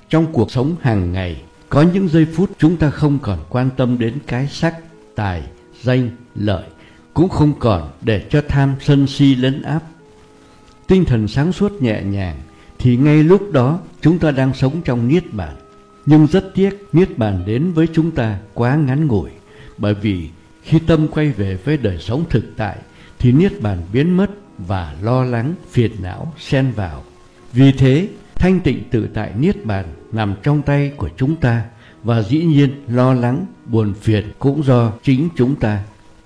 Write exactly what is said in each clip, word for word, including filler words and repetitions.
Trong cuộc sống hàng ngày, có những giây phút chúng ta không còn quan tâm đến cái sắc, tài, danh, lợi, cũng không còn để cho tham sân si lấn áp. Tinh thần sáng suốt nhẹ nhàng, thì ngay lúc đó chúng ta đang sống trong niết bàn. Nhưng rất tiếc, niết bàn đến với chúng ta quá ngắn ngủi, bởi vì khi tâm quay về với đời sống thực tại, thì niết bàn biến mất và lo lắng, phiền não xen vào. Vì thế, thanh tịnh tự tại niết bàn nằm trong tay của chúng ta, và dĩ nhiên lo lắng, buồn phiền cũng do chính chúng ta.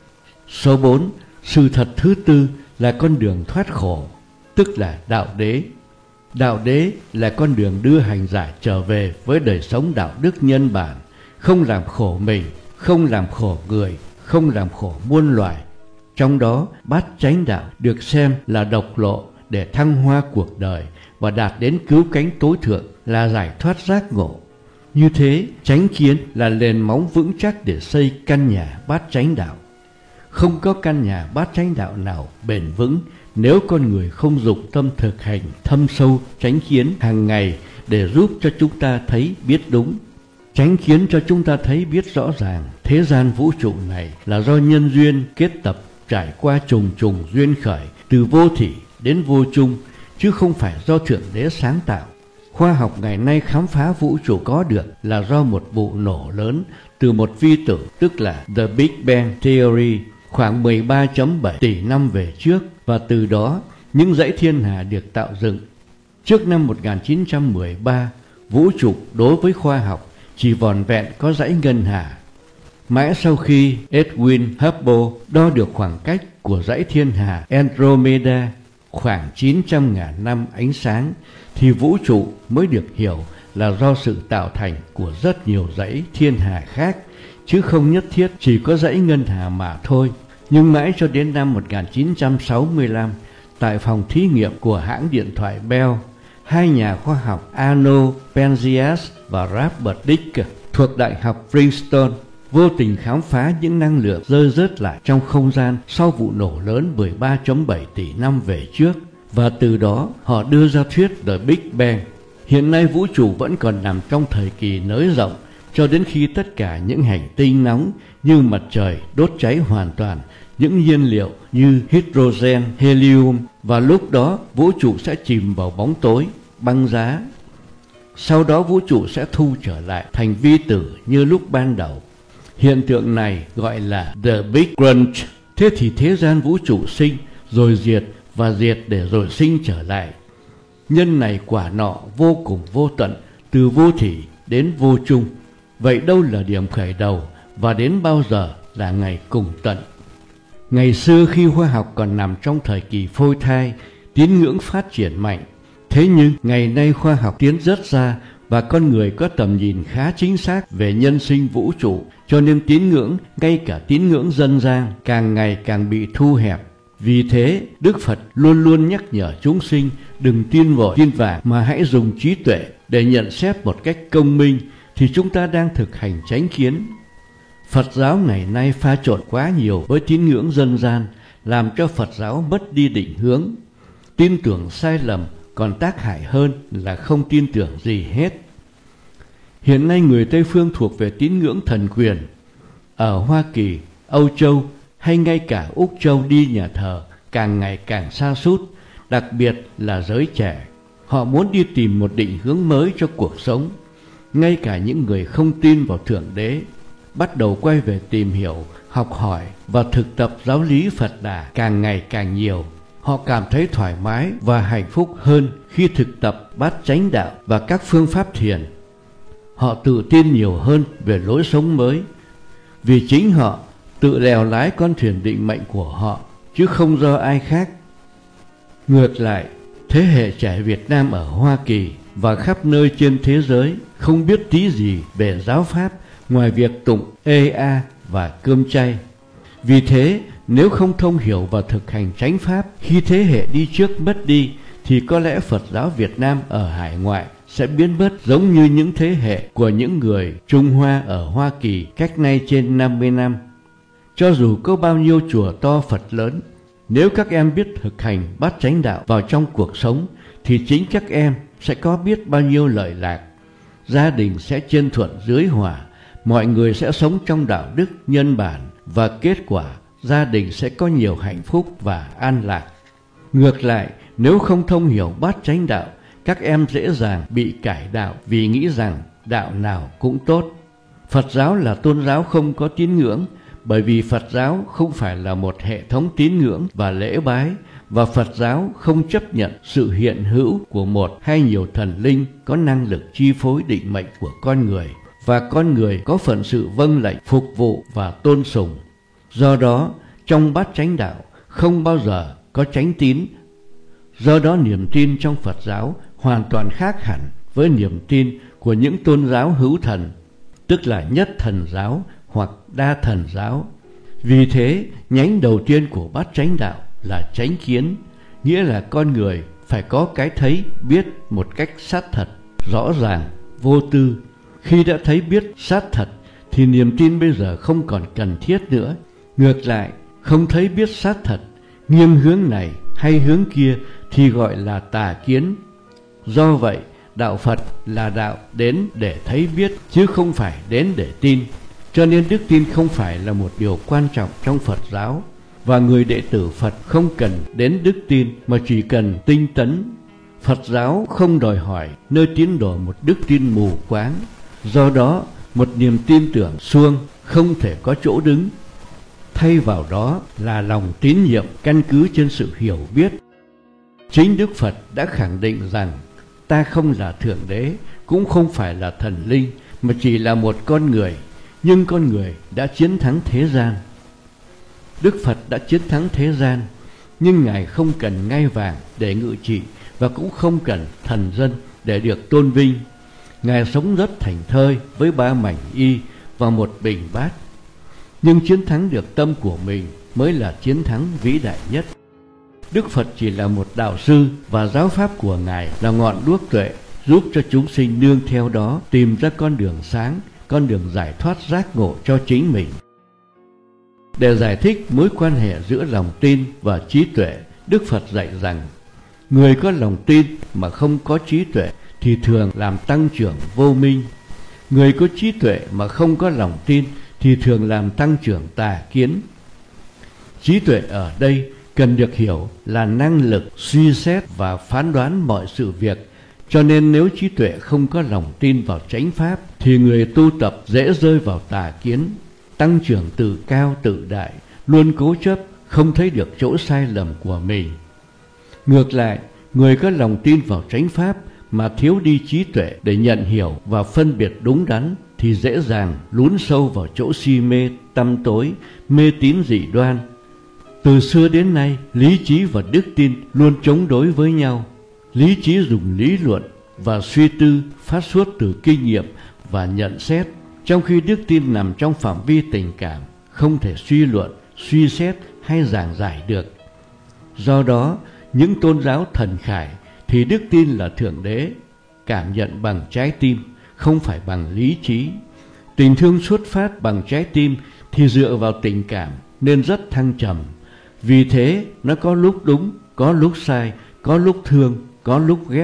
Số bốn. Sự thật thứ tư là con đường thoát khổ, tức là đạo đế. Đạo đế là con đường đưa hành giả trở về với đời sống đạo đức nhân bản, không làm khổ mình, không làm khổ người, không làm khổ muôn loài. Trong đó, bát chánh đạo được xem là độc lộ để thăng hoa cuộc đời và đạt đến cứu cánh tối thượng là giải thoát giác ngộ. Như thế, chánh kiến là nền móng vững chắc để xây căn nhà bát chánh đạo. Không có căn nhà bát chánh đạo nào bền vững nếu con người không dụng tâm thực hành thâm sâu chánh kiến hàng ngày để giúp cho chúng ta thấy biết đúng. Chánh kiến cho chúng ta thấy biết rõ ràng thế gian vũ trụ này là do nhân duyên kết tập trải qua trùng trùng duyên khởi từ vô thỉ đến vô chung, chứ không phải do Thượng Đế sáng tạo. Khoa học ngày nay khám phá vũ trụ có được là do một vụ nổ lớn từ một vi tử, tức là The Big Bang Theory, khoảng mười ba phẩy bảy tỷ năm về trước, và từ đó những dãy thiên hà được tạo dựng. Trước năm một nghìn chín trăm mười ba, vũ trụ đối với khoa học chỉ vỏn vẹn có dãy ngân hà. Mãi sau khi Edwin Hubble đo được khoảng cách của dãy thiên hà Andromeda khoảng chín trăm nghìn năm ánh sáng, thì vũ trụ mới được hiểu là do sự tạo thành của rất nhiều dãy thiên hà khác, chứ không nhất thiết chỉ có dãy ngân hà mà thôi. Nhưng mãi cho đến năm một nghìn chín trăm sáu mươi lăm, tại phòng thí nghiệm của hãng điện thoại Bell, hai nhà khoa học Arno Penzias và Robert Dicke thuộc Đại học Princeton vô tình khám phá những năng lượng rơi rớt lại trong không gian sau vụ nổ lớn mười ba phẩy bảy tỷ năm về trước, và từ đó họ đưa ra thuyết The Big Bang. Hiện nay vũ trụ vẫn còn nằm trong thời kỳ nới rộng, cho đến khi tất cả những hành tinh nóng như mặt trời đốt cháy hoàn toàn những nhiên liệu như hydrogen, helium, và lúc đó vũ trụ sẽ chìm vào bóng tối, băng giá. Sau đó vũ trụ sẽ thu trở lại thành vi tử như lúc ban đầu. Hiện tượng này gọi là The Big Crunch. Thế thì thế gian vũ trụ sinh rồi diệt và diệt để rồi sinh trở lại. Nhân này quả nọ vô cùng vô tận, từ vô thỉ đến vô chung. Vậy đâu là điểm khởi đầu, và đến bao giờ là ngày cùng tận? Ngày xưa khi khoa học còn nằm trong thời kỳ phôi thai, tín ngưỡng phát triển mạnh. Thế nhưng ngày nay khoa học tiến rất ra và con người có tầm nhìn khá chính xác về nhân sinh vũ trụ, cho nên tín ngưỡng, ngay cả tín ngưỡng dân gian, càng ngày càng bị thu hẹp. Vì thế, Đức Phật luôn luôn nhắc nhở chúng sinh đừng tin vội tin vàng, mà hãy dùng trí tuệ để nhận xét một cách công minh, thì chúng ta đang thực hành chánh kiến. Phật giáo ngày nay pha trộn quá nhiều với tín ngưỡng dân gian, làm cho Phật giáo mất đi định hướng. Tin tưởng sai lầm còn tác hại hơn là không tin tưởng gì hết. Hiện nay người Tây Phương thuộc về tín ngưỡng thần quyền. Ở Hoa Kỳ, Âu Châu hay ngay cả Úc Châu đi nhà thờ càng ngày càng sa sút, đặc biệt là giới trẻ. Họ muốn đi tìm một định hướng mới cho cuộc sống. Ngay cả những người không tin vào Thượng Đế bắt đầu quay về tìm hiểu, học hỏi và thực tập giáo lý Phật Đà càng ngày càng nhiều. Họ cảm thấy thoải mái và hạnh phúc hơn khi thực tập bát chánh đạo và các phương pháp thiền. Họ tự tin nhiều hơn về lối sống mới, vì chính họ tự lèo lái con thuyền định mệnh của họ, chứ không do ai khác. Ngược lại, thế hệ trẻ Việt Nam ở Hoa Kỳ và khắp nơi trên thế giới không biết tí gì về giáo pháp ngoài việc tụng ê a và cơm chay. Vì thế, nếu không thông hiểu và thực hành chánh pháp, khi thế hệ đi trước mất đi, thì có lẽ Phật giáo Việt Nam ở hải ngoại sẽ biến mất giống như những thế hệ của những người Trung Hoa ở Hoa Kỳ cách nay trên năm mươi năm. Cho dù có bao nhiêu chùa to Phật lớn, nếu các em biết thực hành bát chánh đạo vào trong cuộc sống, thì chính các em sẽ có biết bao nhiêu lợi lạc. gia đình sẽ trên thuận dưới hòa, mọi người sẽ sống trong đạo đức nhân bản và kết quả gia đình sẽ có nhiều hạnh phúc và an lạc. Ngược lại, nếu không thông hiểu bát chánh đạo, các em dễ dàng bị cải đạo vì nghĩ rằng đạo nào cũng tốt. Phật giáo là tôn giáo không có tín ngưỡng, bởi vì Phật giáo không phải là một hệ thống tín ngưỡng và lễ bái, và Phật giáo không chấp nhận sự hiện hữu của một hay nhiều thần linh có năng lực chi phối định mệnh của con người, và con người có phận sự vâng lệnh, phục vụ và tôn sùng. Do đó, trong bát chánh đạo không bao giờ có chánh tín. Do đó niềm tin trong Phật giáo hoàn toàn khác hẳn với niềm tin của những tôn giáo hữu thần, tức là nhất thần giáo hoặc đa thần giáo. Vì thế, nhánh đầu tiên của bát chánh đạo là chánh kiến, nghĩa là con người phải có cái thấy biết một cách sát thật, rõ ràng, vô tư. Khi đã thấy biết sát thật thì niềm tin bây giờ không còn cần thiết nữa. Ngược lại, không thấy biết sát thật, nghiêng hướng này hay hướng kia thì gọi là tà kiến. Do vậy, đạo Phật là đạo đến để thấy biết chứ không phải đến để tin. Cho nên đức tin không phải là một điều quan trọng trong Phật giáo, và người đệ tử Phật không cần đến đức tin mà chỉ cần tinh tấn. Phật giáo không đòi hỏi nơi tín đồ một đức tin mù quáng. Do đó, một niềm tin tưởng suông không thể có chỗ đứng. Thay vào đó là lòng tín nhiệm căn cứ trên sự hiểu biết. Chính Đức Phật đã khẳng định rằng ta không là Thượng Đế, cũng không phải là thần linh, mà chỉ là một con người, nhưng con người đã chiến thắng thế gian. Đức Phật đã chiến thắng thế gian, nhưng Ngài không cần ngai vàng để ngự trị và cũng không cần thần dân để được tôn vinh. Ngài sống rất thảnh thơi với ba mảnh y và một bình bát. Nhưng chiến thắng được tâm của mình mới là chiến thắng vĩ đại nhất. Đức Phật chỉ là một đạo sư và giáo pháp của Ngài là ngọn đuốc tuệ, giúp cho chúng sinh nương theo đó tìm ra con đường sáng, con đường giải thoát giác ngộ cho chính mình. Để giải thích mối quan hệ giữa lòng tin và trí tuệ, Đức Phật dạy rằng người có lòng tin mà không có trí tuệ thì thường làm tăng trưởng vô minh. Người có trí tuệ mà không có lòng tin thì thường làm tăng trưởng tà kiến. Trí tuệ ở đây cần được hiểu là năng lực suy xét và phán đoán mọi sự việc. Cho nên nếu trí tuệ không có lòng tin vào chánh pháp thì người tu tập dễ rơi vào tà kiến, tăng trưởng tự cao tự đại, luôn cố chấp, không thấy được chỗ sai lầm của mình. Ngược lại, người có lòng tin vào chánh pháp mà thiếu đi trí tuệ để nhận hiểu và phân biệt đúng đắn thì dễ dàng lún sâu vào chỗ si mê, tăm tối, mê tín dị đoan. Từ xưa đến nay, lý trí và đức tin luôn chống đối với nhau. Lý trí dùng lý luận và suy tư phát xuất từ kinh nghiệm và nhận xét, trong khi đức tin nằm trong phạm vi tình cảm, không thể suy luận, suy xét hay giảng giải được. Do đó, những tôn giáo thần khải thì đức tin là Thượng Đế, cảm nhận bằng trái tim, không phải bằng lý trí. Tình thương xuất phát bằng trái tim thì dựa vào tình cảm nên rất thăng trầm. Vì thế nó có lúc đúng, có lúc sai, có lúc thương, có lúc ghét.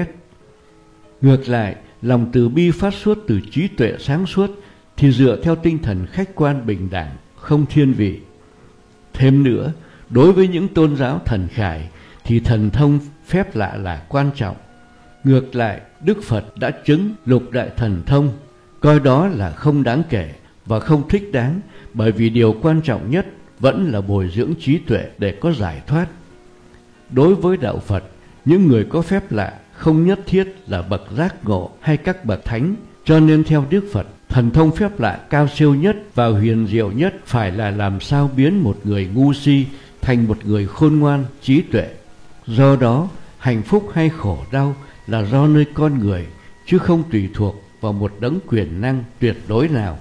Ngược lại, lòng từ bi phát xuất từ trí tuệ sáng suốt thì dựa theo tinh thần khách quan bình đẳng, không thiên vị. Thêm nữa, đối với những tôn giáo thần khải thì thần thông phép lạ là quan trọng. Ngược lại, Đức Phật đã chứng lục đại thần thông, coi đó là không đáng kể và không thích đáng, bởi vì điều quan trọng nhất vẫn là bồi dưỡng trí tuệ để có giải thoát. Đối với đạo Phật, những người có phép lạ không nhất thiết là bậc giác ngộ hay các bậc thánh, cho nên theo Đức Phật, thần thông phép lạ cao siêu nhất và huyền diệu nhất phải là làm sao biến một người ngu si thành một người khôn ngoan, trí tuệ. Do đó, hạnh phúc hay khổ đau là do nơi con người, chứ không tùy thuộc vào một đấng quyền năng tuyệt đối nào.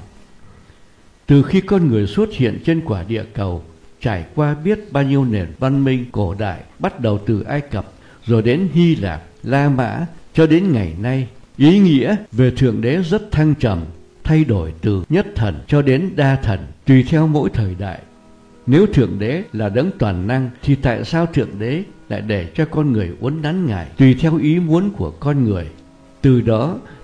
Từ khi con người xuất hiện trên quả địa cầu, trải qua biết bao nhiêu nền văn minh cổ đại, bắt đầu từ Ai Cập, rồi đến Hy Lạp, La Mã, cho đến ngày nay, ý nghĩa về Thượng Đế rất thăng trầm, thay đổi từ nhất thần cho đến đa thần, tùy theo mỗi thời đại. Nếu Thượng Đế là đấng toàn năng, thì tại sao Thượng Đế lại để cho con người uốn nắn Ngài tùy theo ý muốn của con người? Từ đó,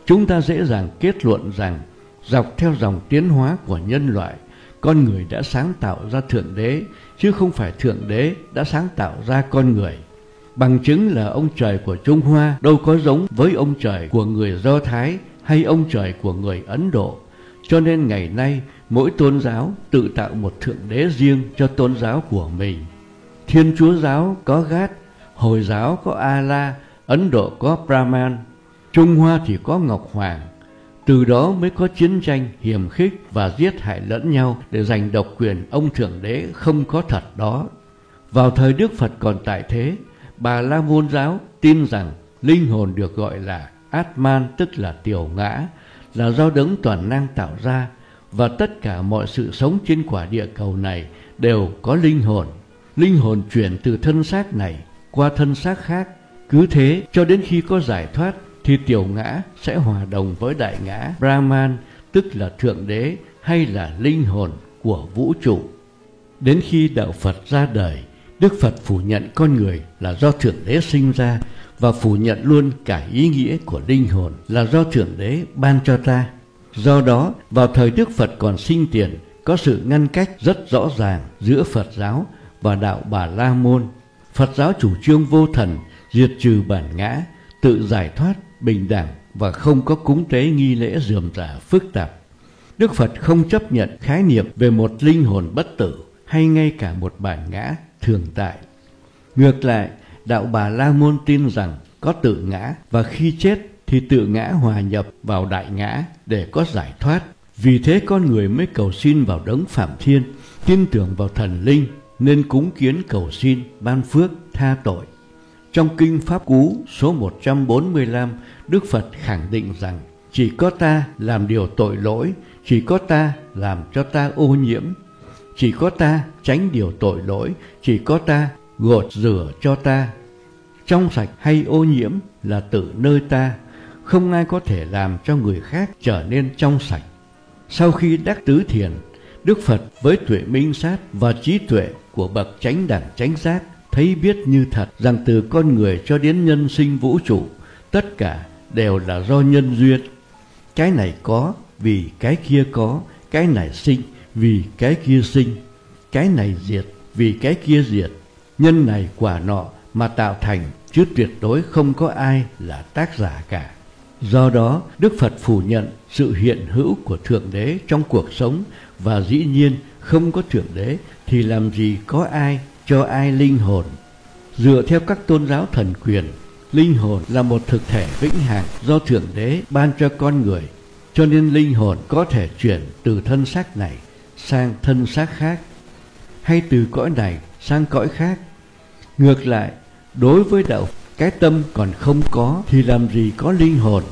chúng ta dễ dàng kết luận rằng dọc theo dòng tiến hóa của nhân loại, con người đã sáng tạo ra Thượng Đế, chứ không phải Thượng Đế đã sáng tạo ra con người. Bằng chứng là ông trời của Trung Hoa đâu có giống với ông trời của người Do Thái hay ông trời của người Ấn Độ. Cho nên ngày nay, mỗi tôn giáo tự tạo một Thượng Đế riêng cho tôn giáo của mình. Thiên Chúa giáo có Gát, Hồi giáo có Allah, Ấn Độ có Brahman, Trung Hoa thì có Ngọc Hoàng. Từ đó mới có chiến tranh, hiềm khích và giết hại lẫn nhau để giành độc quyền ông Thượng Đế không có thật đó. Vào thời Đức Phật còn tại thế, Bà La Môn giáo tin rằng linh hồn được gọi là Atman, tức là tiểu ngã, là do đấng toàn năng tạo ra, và tất cả mọi sự sống trên quả địa cầu này đều có linh hồn. Linh hồn chuyển từ thân xác này qua thân xác khác. Cứ thế cho đến khi có giải thoát thì tiểu ngã sẽ hòa đồng với đại ngã Brahman, tức là Thượng Đế hay là linh hồn của vũ trụ. Đến khi đạo Phật ra đời, Đức Phật phủ nhận con người là do Thượng Đế sinh ra và phủ nhận luôn cả ý nghĩa của linh hồn là do Thượng Đế ban cho ta. Do đó, vào thời Đức Phật còn sinh tiền, có sự ngăn cách rất rõ ràng giữa Phật giáo và đạo Bà La Môn. Phật giáo chủ trương vô thần, diệt trừ bản ngã, tự giải thoát, bình đẳng và không có cúng tế nghi lễ rườm rà phức tạp. Đức Phật không chấp nhận khái niệm về một linh hồn bất tử hay ngay cả một bản ngã thường tại. Ngược lại, đạo Bà La Môn tin rằng có tự ngã và khi chết thì tự ngã hòa nhập vào đại ngã để có giải thoát. Vì thế con người mới cầu xin vào đấng Phạm Thiên, tin tưởng vào thần linh nên cúng kiến cầu xin ban phước tha tội. Trong Kinh Pháp Cú số một trăm bốn mươi lăm, Đức Phật khẳng định rằng chỉ có ta làm điều tội lỗi, chỉ có ta làm cho ta ô nhiễm, chỉ có ta tránh điều tội lỗi, chỉ có ta gột rửa cho ta. Trong sạch hay ô nhiễm là tự nơi ta, không ai có thể làm cho người khác trở nên trong sạch. Sau khi đắc tứ thiền, Đức Phật với tuệ minh sát và trí tuệ của bậc chánh đẳng chánh giác thấy biết như thật rằng từ con người cho đến nhân sinh vũ trụ, tất cả đều là do nhân duyên. Cái này có vì cái kia có, cái này sinh vì cái kia sinh, cái này diệt vì cái kia diệt. Nhân này quả nọ mà tạo thành, chứ tuyệt đối không có ai là tác giả cả. Do đó, Đức Phật phủ nhận sự hiện hữu của Thượng Đế trong cuộc sống, và dĩ nhiên không có Thượng Đế thì làm gì có ai cho ai linh hồn. Dựa theo các tôn giáo thần quyền, linh hồn là một thực thể vĩnh hằng do Thượng Đế ban cho con người, cho nên linh hồn có thể chuyển từ thân xác này sang thân xác khác, hay từ cõi này sang cõi khác. Ngược lại, đối với đạo, cái tâm còn không có thì làm gì có linh hồn.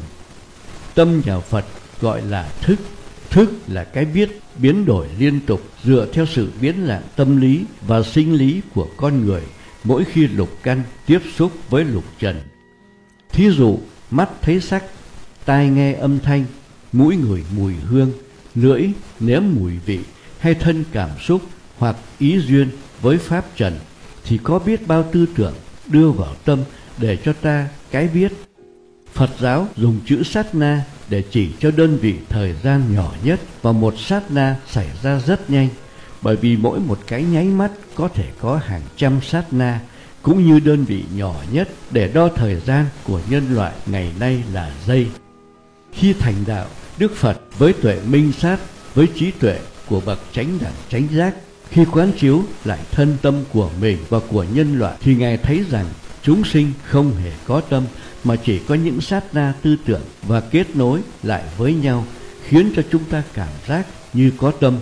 Tâm nhà Phật gọi là thức. Thức là cái biết biến đổi liên tục dựa theo sự biến lạng tâm lý và sinh lý của con người mỗi khi lục căn tiếp xúc với lục trần. Thí dụ, mắt thấy sắc, tai nghe âm thanh, mũi ngửi mùi hương, lưỡi nếm mùi vị, hay thân cảm xúc hoặc ý duyên với pháp trần, thì có biết bao tư tưởng đưa vào tâm để cho ta cái biết. Phật giáo dùng chữ sát na để chỉ cho đơn vị thời gian nhỏ nhất, và một sát na xảy ra rất nhanh, bởi vì mỗi một cái nháy mắt có thể có hàng trăm sát na, cũng như đơn vị nhỏ nhất để đo thời gian của nhân loại ngày nay là giây. Khi thành đạo, Đức Phật với tuệ minh sát, với trí tuệ của bậc chánh đẳng chánh giác, khi quán chiếu lại thân tâm của mình và của nhân loại, thì Ngài thấy rằng chúng sinh không hề có tâm, mà chỉ có những sát na tư tưởng và kết nối lại với nhau, khiến cho chúng ta cảm giác như có tâm.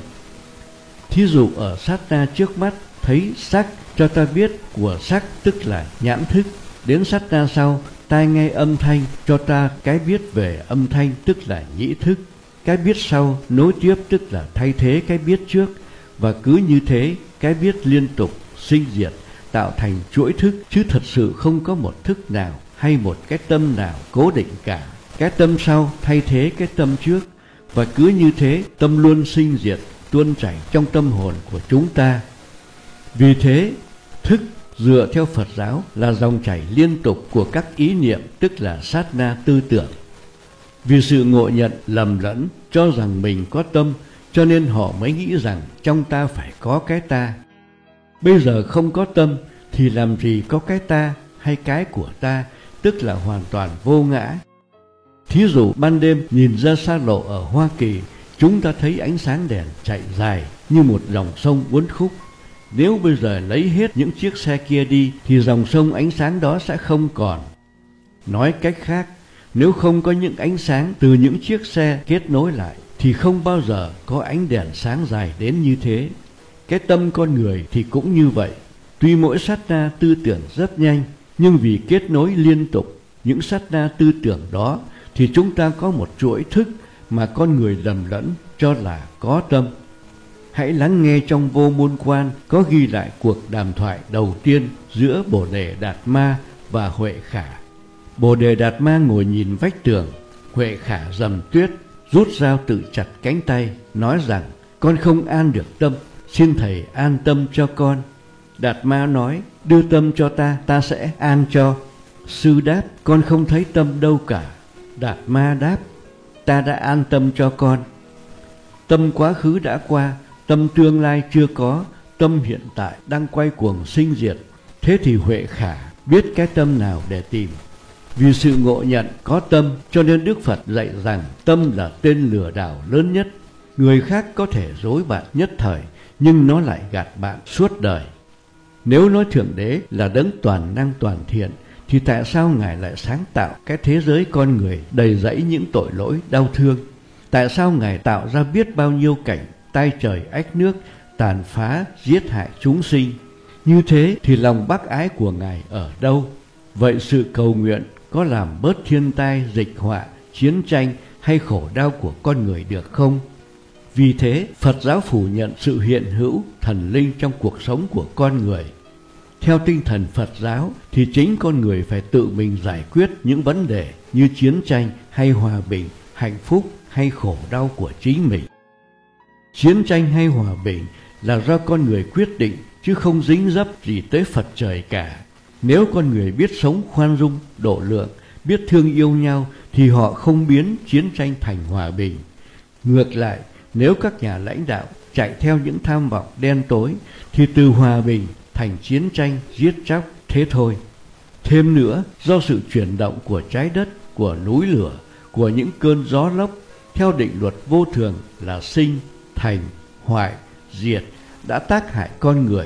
Thí dụ ở sát na trước mắt thấy sắc, cho ta biết của sắc tức là nhãn thức. Đến sát na sau, tai nghe âm thanh, cho ta cái biết về âm thanh tức là nhĩ thức. Cái biết sau nối tiếp tức là thay thế cái biết trước, và cứ như thế cái biết liên tục sinh diệt tạo thành chuỗi thức, chứ thật sự không có một thức nào hay một cái tâm nào cố định cả. Cái tâm sau thay thế cái tâm trước, và cứ như thế tâm luôn sinh diệt tuôn chảy trong tâm hồn của chúng ta. Vì thế, thức dựa theo Phật giáo là dòng chảy liên tục của các ý niệm, tức là sát na tư tưởng. Vì sự ngộ nhận lầm lẫn, cho rằng mình có tâm, cho nên họ mới nghĩ rằng trong ta phải có cái ta. Bây giờ không có tâm thì làm gì có cái ta hay cái của ta, tức là hoàn toàn vô ngã. Thí dụ ban đêm nhìn ra xa lộ ở Hoa Kỳ, chúng ta thấy ánh sáng đèn chạy dài như một dòng sông uốn khúc. Nếu bây giờ lấy hết những chiếc xe kia đi thì dòng sông ánh sáng đó sẽ không còn. Nói cách khác, nếu không có những ánh sáng từ những chiếc xe kết nối lại thì không bao giờ có ánh đèn sáng dài đến như thế. Cái tâm con người thì cũng như vậy. Tuy mỗi sát na tư tưởng rất nhanh, nhưng vì kết nối liên tục những sát na tư tưởng đó thì chúng ta có một chuỗi thức mà con người lầm lẫn cho là có tâm. Hãy lắng nghe trong Vô Môn Quan có ghi lại cuộc đàm thoại đầu tiên giữa Bồ Đề Đạt Ma và Huệ Khả. Bồ Đề Đạt Ma ngồi nhìn vách tường, Huệ Khả dầm tuyết, rút dao tự chặt cánh tay, nói rằng con không an được tâm, xin thầy an tâm cho con. Đạt Ma nói, đưa tâm cho ta, ta sẽ an cho. Sư đáp, con không thấy tâm đâu cả. Đạt Ma đáp, ta đã an tâm cho con. Tâm quá khứ đã qua, tâm tương lai chưa có, tâm hiện tại đang quay cuồng sinh diệt. Thế thì Huệ Khả biết cái tâm nào để tìm. Vì sự ngộ nhận có tâm cho nên Đức Phật dạy rằng tâm là tên lừa đảo lớn nhất. Người khác có thể dối bạn nhất thời, nhưng nó lại gạt bạn suốt đời. Nếu nói Thượng Đế là đấng toàn năng toàn thiện, thì tại sao Ngài lại sáng tạo cái thế giới con người đầy rẫy những tội lỗi đau thương? Tại sao Ngài tạo ra biết bao nhiêu cảnh tai trời ách nước, tàn phá, giết hại chúng sinh? Như thế thì lòng bác ái của Ngài ở đâu? Vậy sự cầu nguyện có làm bớt thiên tai, dịch họa, chiến tranh hay khổ đau của con người được không? Vì thế, Phật giáo phủ nhận sự hiện hữu thần linh trong cuộc sống của con người. Theo tinh thần Phật giáo thì chính con người phải tự mình giải quyết những vấn đề như chiến tranh hay hòa bình, hạnh phúc hay khổ đau của chính mình. Chiến tranh hay hòa bình là do con người quyết định chứ không dính dấp gì tới Phật trời cả. Nếu con người biết sống khoan dung, độ lượng, biết thương yêu nhau thì họ không biến chiến tranh thành hòa bình. Ngược lại, nếu các nhà lãnh đạo chạy theo những tham vọng đen tối thì từ hòa bình thành chiến tranh, giết chóc, thế thôi. Thêm nữa, do sự chuyển động của trái đất, của núi lửa, của những cơn gió lốc, theo định luật vô thường là sinh, thành, hoại, diệt, đã tác hại con người.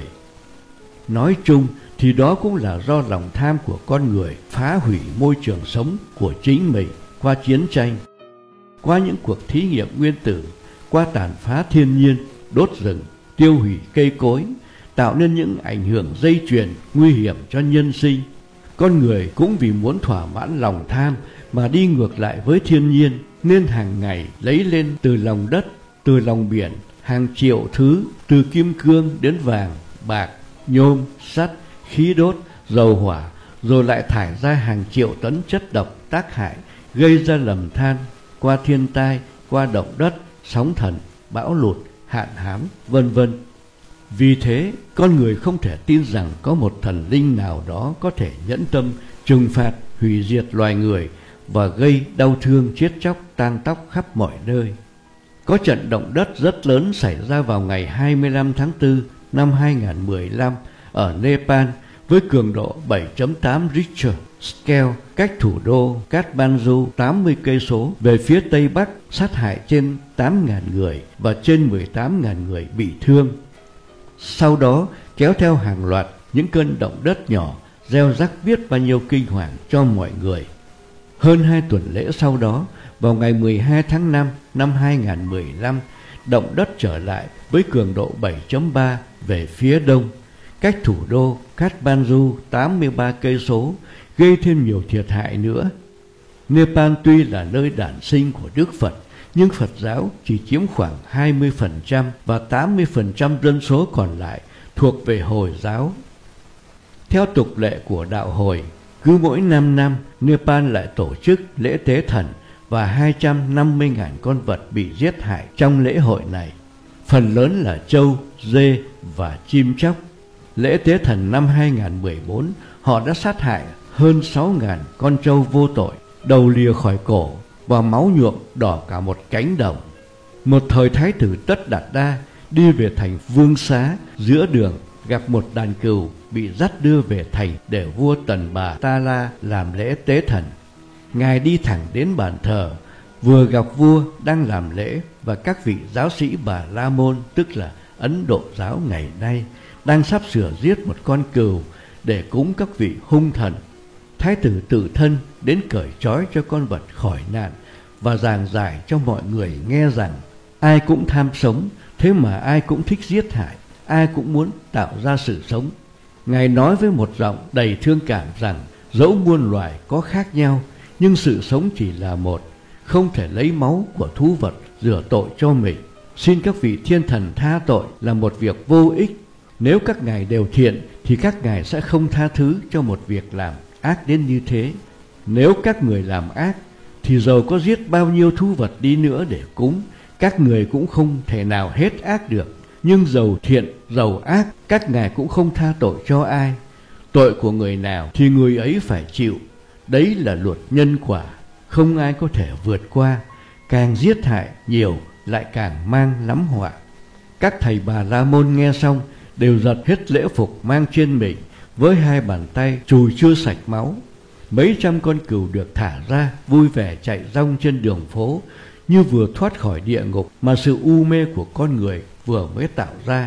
Nói chung thì đó cũng là do lòng tham của con người phá hủy môi trường sống của chính mình qua chiến tranh, qua những cuộc thí nghiệm nguyên tử, qua tàn phá thiên nhiên, đốt rừng, tiêu hủy cây cối, tạo nên những ảnh hưởng dây chuyền nguy hiểm cho nhân sinh. Con người cũng vì muốn thỏa mãn lòng tham mà đi ngược lại với thiên nhiên, nên hàng ngày lấy lên từ lòng đất, từ lòng biển, hàng triệu thứ, từ kim cương đến vàng, bạc, nhôm, sắt, khí đốt, dầu hỏa, rồi lại thải ra hàng triệu tấn chất độc tác hại, gây ra lầm than, qua thiên tai, qua động đất, sóng thần, bão lụt, hạn hán, vân vân. Vì thế, con người không thể tin rằng có một thần linh nào đó có thể nhẫn tâm trừng phạt, hủy diệt loài người và gây đau thương chết chóc tang tóc khắp mọi nơi. Có trận động đất rất lớn xảy ra vào ngày hai mươi lăm tháng tư năm hai nghìn không trăm mười lăm ở Nepal với cường độ bảy chấm tám Richter scale, cách thủ đô Kathmandu tám mươi cây số về phía tây bắc, sát hại trên tám nghìn người và trên mười tám nghìn người bị thương. Sau đó kéo theo hàng loạt những cơn động đất nhỏ gieo rắc biết bao nhiêu kinh hoàng cho mọi người. Hơn hai tuần lễ sau đó, vào ngày mười hai tháng năm năm hai nghìn không trăm mười lăm, động đất trở lại với cường độ bảy chấm ba về phía đông, cách thủ đô Kathmandu tám mươi ba cây số, gây thêm nhiều thiệt hại nữa. Nepal tuy là nơi đản sinh của Đức Phật, nhưng Phật giáo chỉ chiếm khoảng hai mươi phần trăm và tám mươi phần trăm dân số còn lại thuộc về Hồi giáo. Theo tục lệ của đạo Hồi, cứ mỗi năm năm Nepal lại tổ chức lễ tế thần và hai trăm năm mươi nghìn con vật bị giết hại trong lễ hội này. Phần lớn là trâu, dê và chim chóc. Lễ tế thần năm hai nghìn không trăm mười bốn, họ đã sát hại hơn sáu nghìn con trâu vô tội, đầu lìa khỏi cổ, và máu nhuộm đỏ cả một cánh đồng. Một thời thái tử Tất Đạt Đa đi về thành Vương Xá, giữa đường gặp một đàn cừu bị dắt đưa về thành để vua Tần Bà Ta La làm lễ tế thần. Ngài đi thẳng đến bàn thờ, vừa gặp vua đang làm lễ và các vị giáo sĩ Bà La Môn, tức là Ấn Độ giáo ngày nay, đang sắp sửa giết một con cừu để cúng các vị hung thần. Thái tử tự thân đến cởi trói cho con vật khỏi nạn và giảng giải cho mọi người nghe rằng ai cũng tham sống, thế mà ai cũng thích giết hại, ai cũng muốn tạo ra sự sống. Ngài nói với một giọng đầy thương cảm rằng dẫu muôn loài có khác nhau, nhưng sự sống chỉ là một, không thể lấy máu của thú vật rửa tội cho mình. Xin các vị thiên thần tha tội là một việc vô ích. Nếu các ngài đều thiện thì các ngài sẽ không tha thứ cho một việc làm ác đến như thế. Nếu các người làm ác thì dầu có giết bao nhiêu thú vật đi nữa để cúng, các người cũng không thể nào hết ác được. Nhưng dầu thiện, dầu ác, các ngài cũng không tha tội cho ai. Tội của người nào thì người ấy phải chịu. Đấy là luật nhân quả, không ai có thể vượt qua. Càng giết hại nhiều lại càng mang lắm họa. Các thầy Bà La Môn nghe xong đều giật hết lễ phục mang trên mình, với hai bàn tay chùi chưa sạch máu. Mấy trăm con cừu được thả ra, vui vẻ chạy rong trên đường phố, như vừa thoát khỏi địa ngục mà sự u mê của con người vừa mới tạo ra.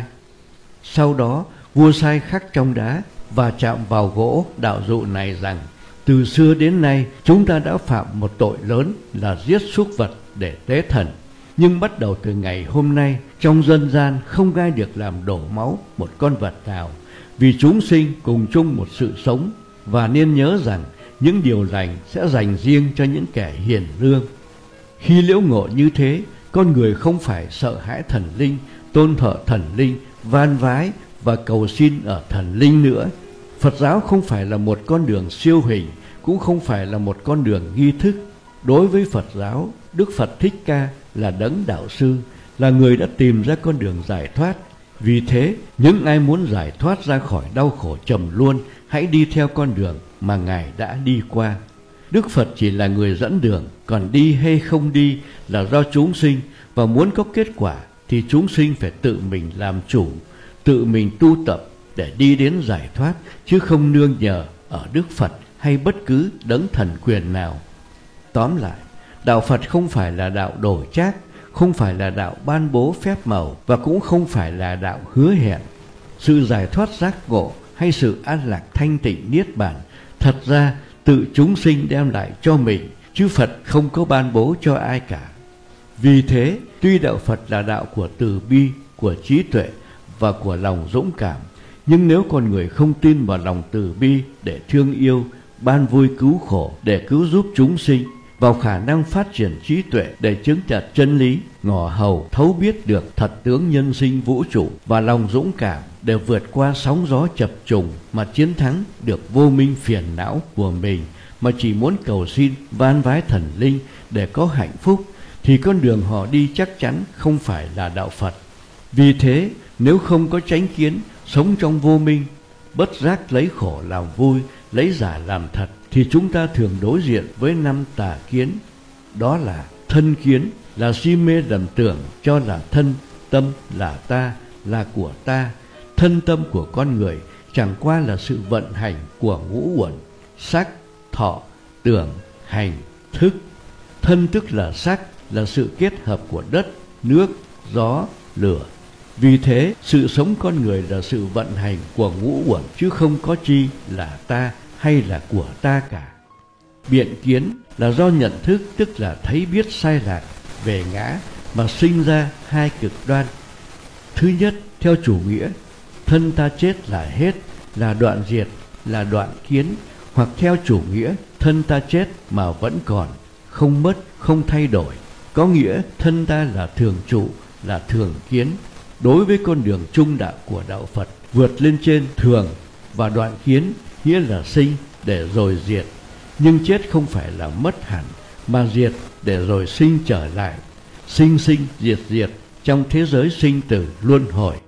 Sau đó, vua sai khắc trong đá và chạm vào gỗ đạo dụ này rằng: từ xưa đến nay chúng ta đã phạm một tội lớn là giết súc vật để tế thần. Nhưng bắt đầu từ ngày hôm nay, trong dân gian không ai được làm đổ máu một con vật nào, vì chúng sinh cùng chung một sự sống, và nên nhớ rằng những điều lành sẽ dành riêng cho những kẻ hiền lương. Khi liễu ngộ như thế, con người không phải sợ hãi thần linh, tôn thờ thần linh, van vái và cầu xin ở thần linh nữa. Phật giáo không phải là một con đường siêu hình, cũng không phải là một con đường nghi thức. Đối với Phật giáo, Đức Phật Thích Ca là đấng đạo sư, là người đã tìm ra con đường giải thoát. Vì thế, những ai muốn giải thoát ra khỏi đau khổ trầm luân, hãy đi theo con đường mà Ngài đã đi qua. Đức Phật chỉ là người dẫn đường, còn đi hay không đi là do chúng sinh, và muốn có kết quả thì chúng sinh phải tự mình làm chủ, tự mình tu tập để đi đến giải thoát, chứ không nương nhờ ở Đức Phật hay bất cứ đấng thần quyền nào. Tóm lại, đạo Phật không phải là đạo đổi trác, không phải là đạo ban bố phép màu, và cũng không phải là đạo hứa hẹn. Sự giải thoát giác ngộ hay sự an lạc thanh tịnh niết bàn, thật ra tự chúng sinh đem lại cho mình, chứ Phật không có ban bố cho ai cả. Vì thế, tuy đạo Phật là đạo của từ bi, của trí tuệ và của lòng dũng cảm, nhưng nếu con người không tin vào lòng từ bi để thương yêu, ban vui cứu khổ để cứu giúp chúng sinh, vào khả năng phát triển trí tuệ để chứng chặt chân lý, ngỏ hầu thấu biết được thật tướng nhân sinh vũ trụ, và lòng dũng cảm để vượt qua sóng gió chập trùng mà chiến thắng được vô minh phiền não của mình, mà chỉ muốn cầu xin van vái thần linh để có hạnh phúc, thì con đường họ đi chắc chắn không phải là đạo Phật. Vì thế, nếu không có chánh kiến, sống trong vô minh, bất giác lấy khổ làm vui, lấy giả làm thật, thì chúng ta thường đối diện với năm tà kiến. Đó là thân kiến, là si mê lầm tưởng cho là thân, tâm là ta, là của ta. Thân tâm của con người chẳng qua là sự vận hành của ngũ uẩn: sắc, thọ, tưởng, hành, thức. Thân tức là sắc, là sự kết hợp của đất, nước, gió, lửa. Vì thế, sự sống con người là sự vận hành của ngũ uẩn, chứ không có chi là ta hay là của ta cả. Biện kiến là do nhận thức, tức là thấy biết sai lạc về ngã, mà sinh ra hai cực đoan. Thứ nhất, theo chủ nghĩa thân ta chết là hết, là đoạn diệt, là đoạn kiến, hoặc theo chủ nghĩa thân ta chết mà vẫn còn, không mất, không thay đổi, có nghĩa thân ta là thường trụ, là thường kiến. Đối với con đường trung đạo của đạo Phật, vượt lên trên thường và đoạn kiến, nghĩa là sinh để rồi diệt. Nhưng chết không phải là mất hẳn, mà diệt để rồi sinh trở lại, sinh sinh diệt diệt trong thế giới sinh tử luân hồi.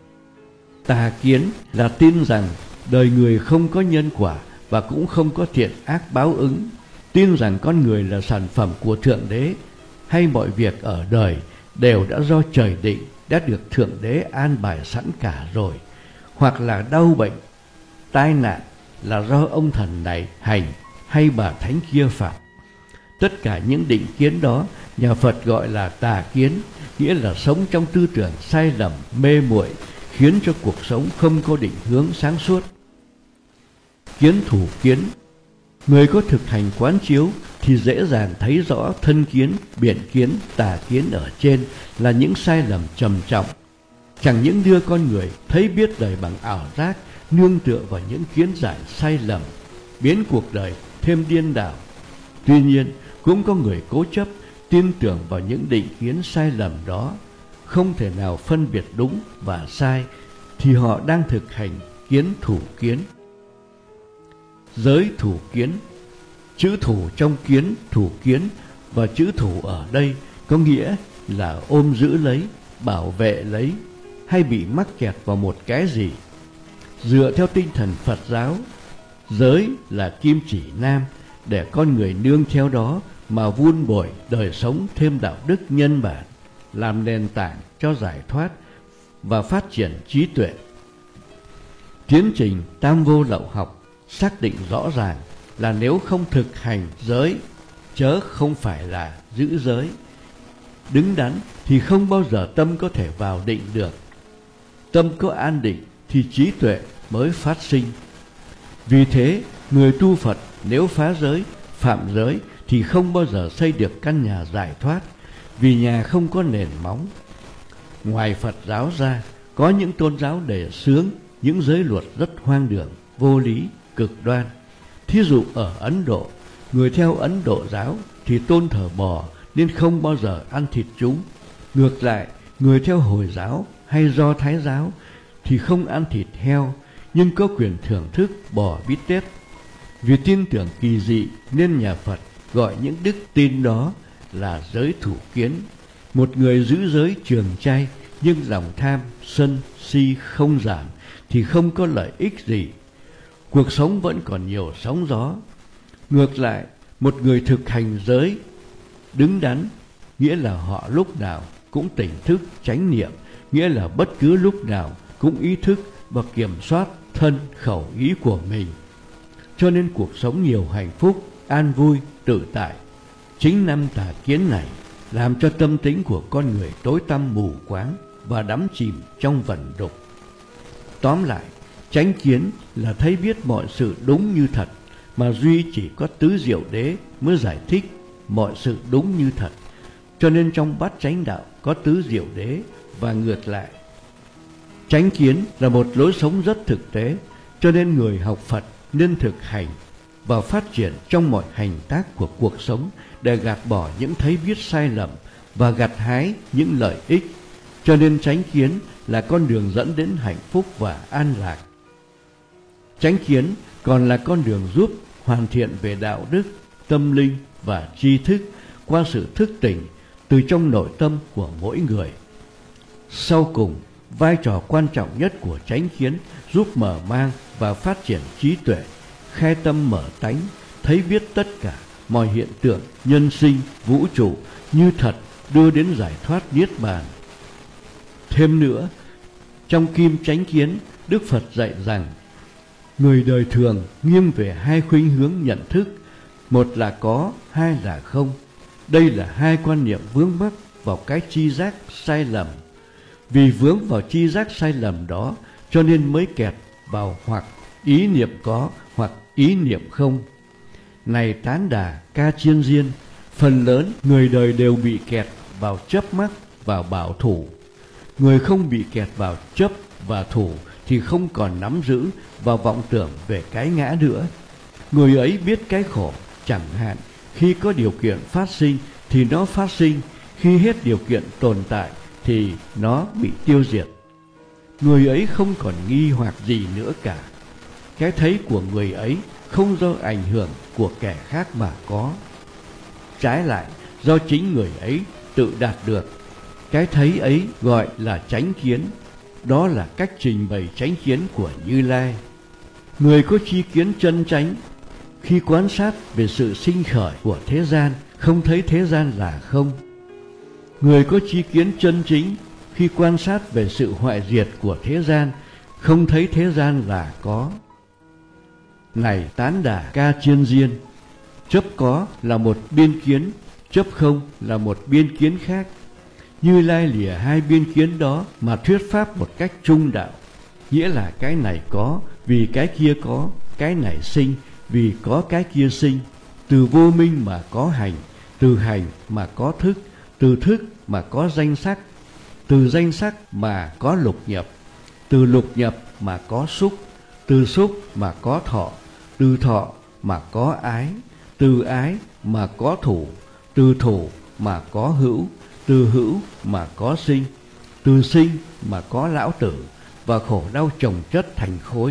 Tà kiến là tin rằng đời người không có nhân quả và cũng không có thiện ác báo ứng, tin rằng con người là sản phẩm của Thượng Đế, hay mọi việc ở đời đều đã do trời định, đã được Thượng Đế an bài sẵn cả rồi, hoặc là đau bệnh, tai nạn là do ông thần này hành hay bà thánh kia phạt. Tất cả những định kiến đó nhà Phật gọi là tà kiến, nghĩa là sống trong tư tưởng sai lầm, mê muội, khiến cho cuộc sống không có định hướng sáng suốt. Kiến thủ kiến. Người có thực hành quán chiếu thì dễ dàng thấy rõ thân kiến, biện kiến, tà kiến ở trên là những sai lầm trầm trọng. Chẳng những đưa con người thấy biết đời bằng ảo giác, nương tựa vào những kiến giải sai lầm, biến cuộc đời thêm điên đảo. Tuy nhiên, cũng có người cố chấp, tin tưởng vào những định kiến sai lầm đó, không thể nào phân biệt đúng và sai, thì họ đang thực hành kiến thủ kiến. Giới thủ kiến. Chữ thủ trong kiến, thủ kiến và chữ thủ ở đây có nghĩa là ôm giữ lấy, bảo vệ lấy, hay bị mắc kẹt vào một cái gì. Dựa theo tinh thần Phật giáo, giới là kim chỉ nam để con người nương theo đó mà vun bồi đời sống thêm đạo đức nhân bản, làm nền tảng cho giải thoát và phát triển trí tuệ. Tiến trình tam vô lậu học xác định rõ ràng là nếu không thực hành giới, chớ không phải là giữ giới đứng đắn, thì không bao giờ tâm có thể vào định được. Tâm có an định thì trí tuệ mới phát sinh. Vì thế, người tu Phật nếu phá giới, phạm giới thì không bao giờ xây được căn nhà giải thoát, vì nhà không có nền móng. Ngoài Phật giáo ra, có những tôn giáo đề xướng những giới luật rất hoang đường, vô lý, cực đoan. Thí dụ ở Ấn Độ, người theo Ấn Độ giáo thì tôn thờ bò nên không bao giờ ăn thịt chúng. Ngược lại, người theo Hồi giáo hay Do Thái giáo thì không ăn thịt heo, nhưng có quyền thưởng thức bò bít tết. Vì tin tưởng kỳ dị nên nhà Phật gọi những đức tin đó là giới thủ kiến. Một người giữ giới trường chay nhưng lòng tham, sân, si không giảm thì không có lợi ích gì. Cuộc sống vẫn còn nhiều sóng gió. Ngược lại, một người thực hành giới đứng đắn, nghĩa là họ lúc nào cũng tỉnh thức chánh niệm, nghĩa là bất cứ lúc nào cũng ý thức và kiểm soát thân khẩu ý của mình. Cho nên cuộc sống nhiều hạnh phúc, an vui, tự tại. Chính năm tà kiến này làm cho tâm tính của con người tối tăm mù quáng và đắm chìm trong vẩn đục. Tóm lại, chánh kiến là thấy biết mọi sự đúng như thật, mà duy chỉ có tứ diệu đế mới giải thích mọi sự đúng như thật. Cho nên trong bát chánh đạo có tứ diệu đế và ngược lại. Chánh kiến là một lối sống rất thực tế, cho nên người học Phật nên thực hành và phát triển trong mọi hành tác của cuộc sống để gạt bỏ những thấy biết sai lầm và gặt hái những lợi ích. Cho nên chánh kiến là con đường dẫn đến hạnh phúc và an lạc. Chánh kiến còn là con đường giúp hoàn thiện về đạo đức, tâm linh và tri thức qua sự thức tỉnh từ trong nội tâm của mỗi người. Sau cùng, vai trò quan trọng nhất của chánh kiến giúp mở mang và phát triển trí tuệ, khai tâm mở tánh, thấy biết tất cả mọi hiện tượng nhân sinh, vũ trụ như thật, đưa đến giải thoát niết bàn. Thêm nữa, trong Kim Chánh Kiến, Đức Phật dạy rằng người đời thường nghiêng về hai khuynh hướng nhận thức, một là có, hai là không. Đây là hai quan niệm vướng mắc vào cái tri giác sai lầm. Vì vướng vào tri giác sai lầm đó, cho nên mới kẹt vào hoặc ý niệm có hoặc ý niệm không. Này Tán Đà, Ca Chiên Diên, phần lớn người đời đều bị kẹt vào chấp mắc, vào bảo thủ. Người không bị kẹt vào chấp và thủ thì không còn nắm giữ và vọng tưởng về cái ngã nữa. Người ấy biết cái khổ, chẳng hạn khi có điều kiện phát sinh thì nó phát sinh, khi hết điều kiện tồn tại thì nó bị tiêu diệt. Người ấy không còn nghi hoặc gì nữa cả. Cái thấy của người ấy không do ảnh hưởng của kẻ khác mà có. Trái lại, do chính người ấy tự đạt được. Cái thấy ấy gọi là chánh kiến. Đó là cách trình bày chánh kiến của Như Lai. Người có tri kiến chân chánh Khi quan sát về sự sinh khởi của thế gian, không thấy thế gian là không. Người có tri kiến chân chính khi quan sát về sự hoại diệt của thế gian, không thấy thế gian là có. Này Tán Đà Ca Chiên Diên, chấp có là một biên kiến, chấp không là một biên kiến khác. Như Lai lìa hai biên kiến đó mà thuyết pháp một cách trung đạo, nghĩa là cái này có vì cái kia có, cái này sinh vì có cái kia sinh. Từ vô minh mà có hành, từ hành mà có thức, từ thức mà có danh sắc, từ danh sắc mà có lục nhập, từ lục nhập mà có xúc, từ xúc mà có thọ, từ thọ mà có ái, từ ái mà có thủ, từ thủ mà có hữu, từ hữu mà có sinh, từ sinh mà có lão tử, và khổ đau chồng chất thành khối.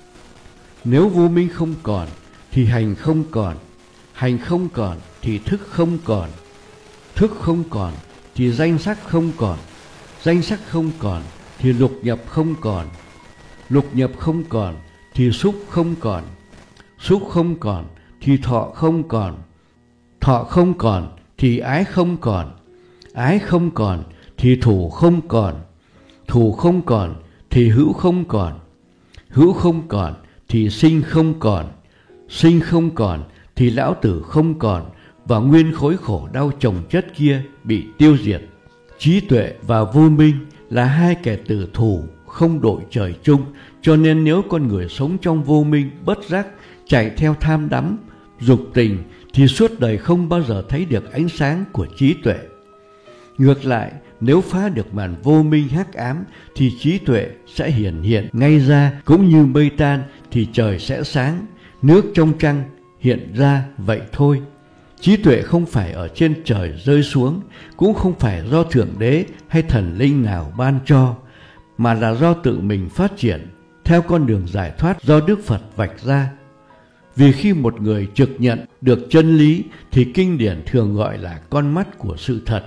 Nếu vô minh không còn thì hành không còn, hành không còn thì thức không còn, thức không còn thì danh sắc không còn, danh sắc không còn thì lục nhập không còn, lục nhập không còn thì xúc không còn, xúc không còn thì thọ không còn, thọ không còn thì ái không còn, ái không còn thì thủ không còn, thủ không còn thì hữu không còn, hữu không còn thì sinh không còn, sinh không còn thì lão tử không còn, và nguyên khối khổ đau chồng chất kia bị tiêu diệt. Trí tuệ và vô minh là hai kẻ tử thủ không đội trời chung, cho nên nếu con người sống trong vô minh bất giác, chạy theo tham đắm, dục tình, thì suốt đời không bao giờ thấy được ánh sáng của trí tuệ. Ngược lại, nếu phá được màn vô minh hắc ám thì trí tuệ sẽ hiển hiện ngay ra, cũng như mây tan thì trời sẽ sáng, nước trong trăng hiện ra vậy thôi. Trí tuệ không phải ở trên trời rơi xuống, cũng không phải do Thượng Đế hay thần linh nào ban cho, mà là do tự mình phát triển theo con đường giải thoát do Đức Phật vạch ra. Vì khi một người trực nhận được chân lý thì kinh điển thường gọi là con mắt của sự thật.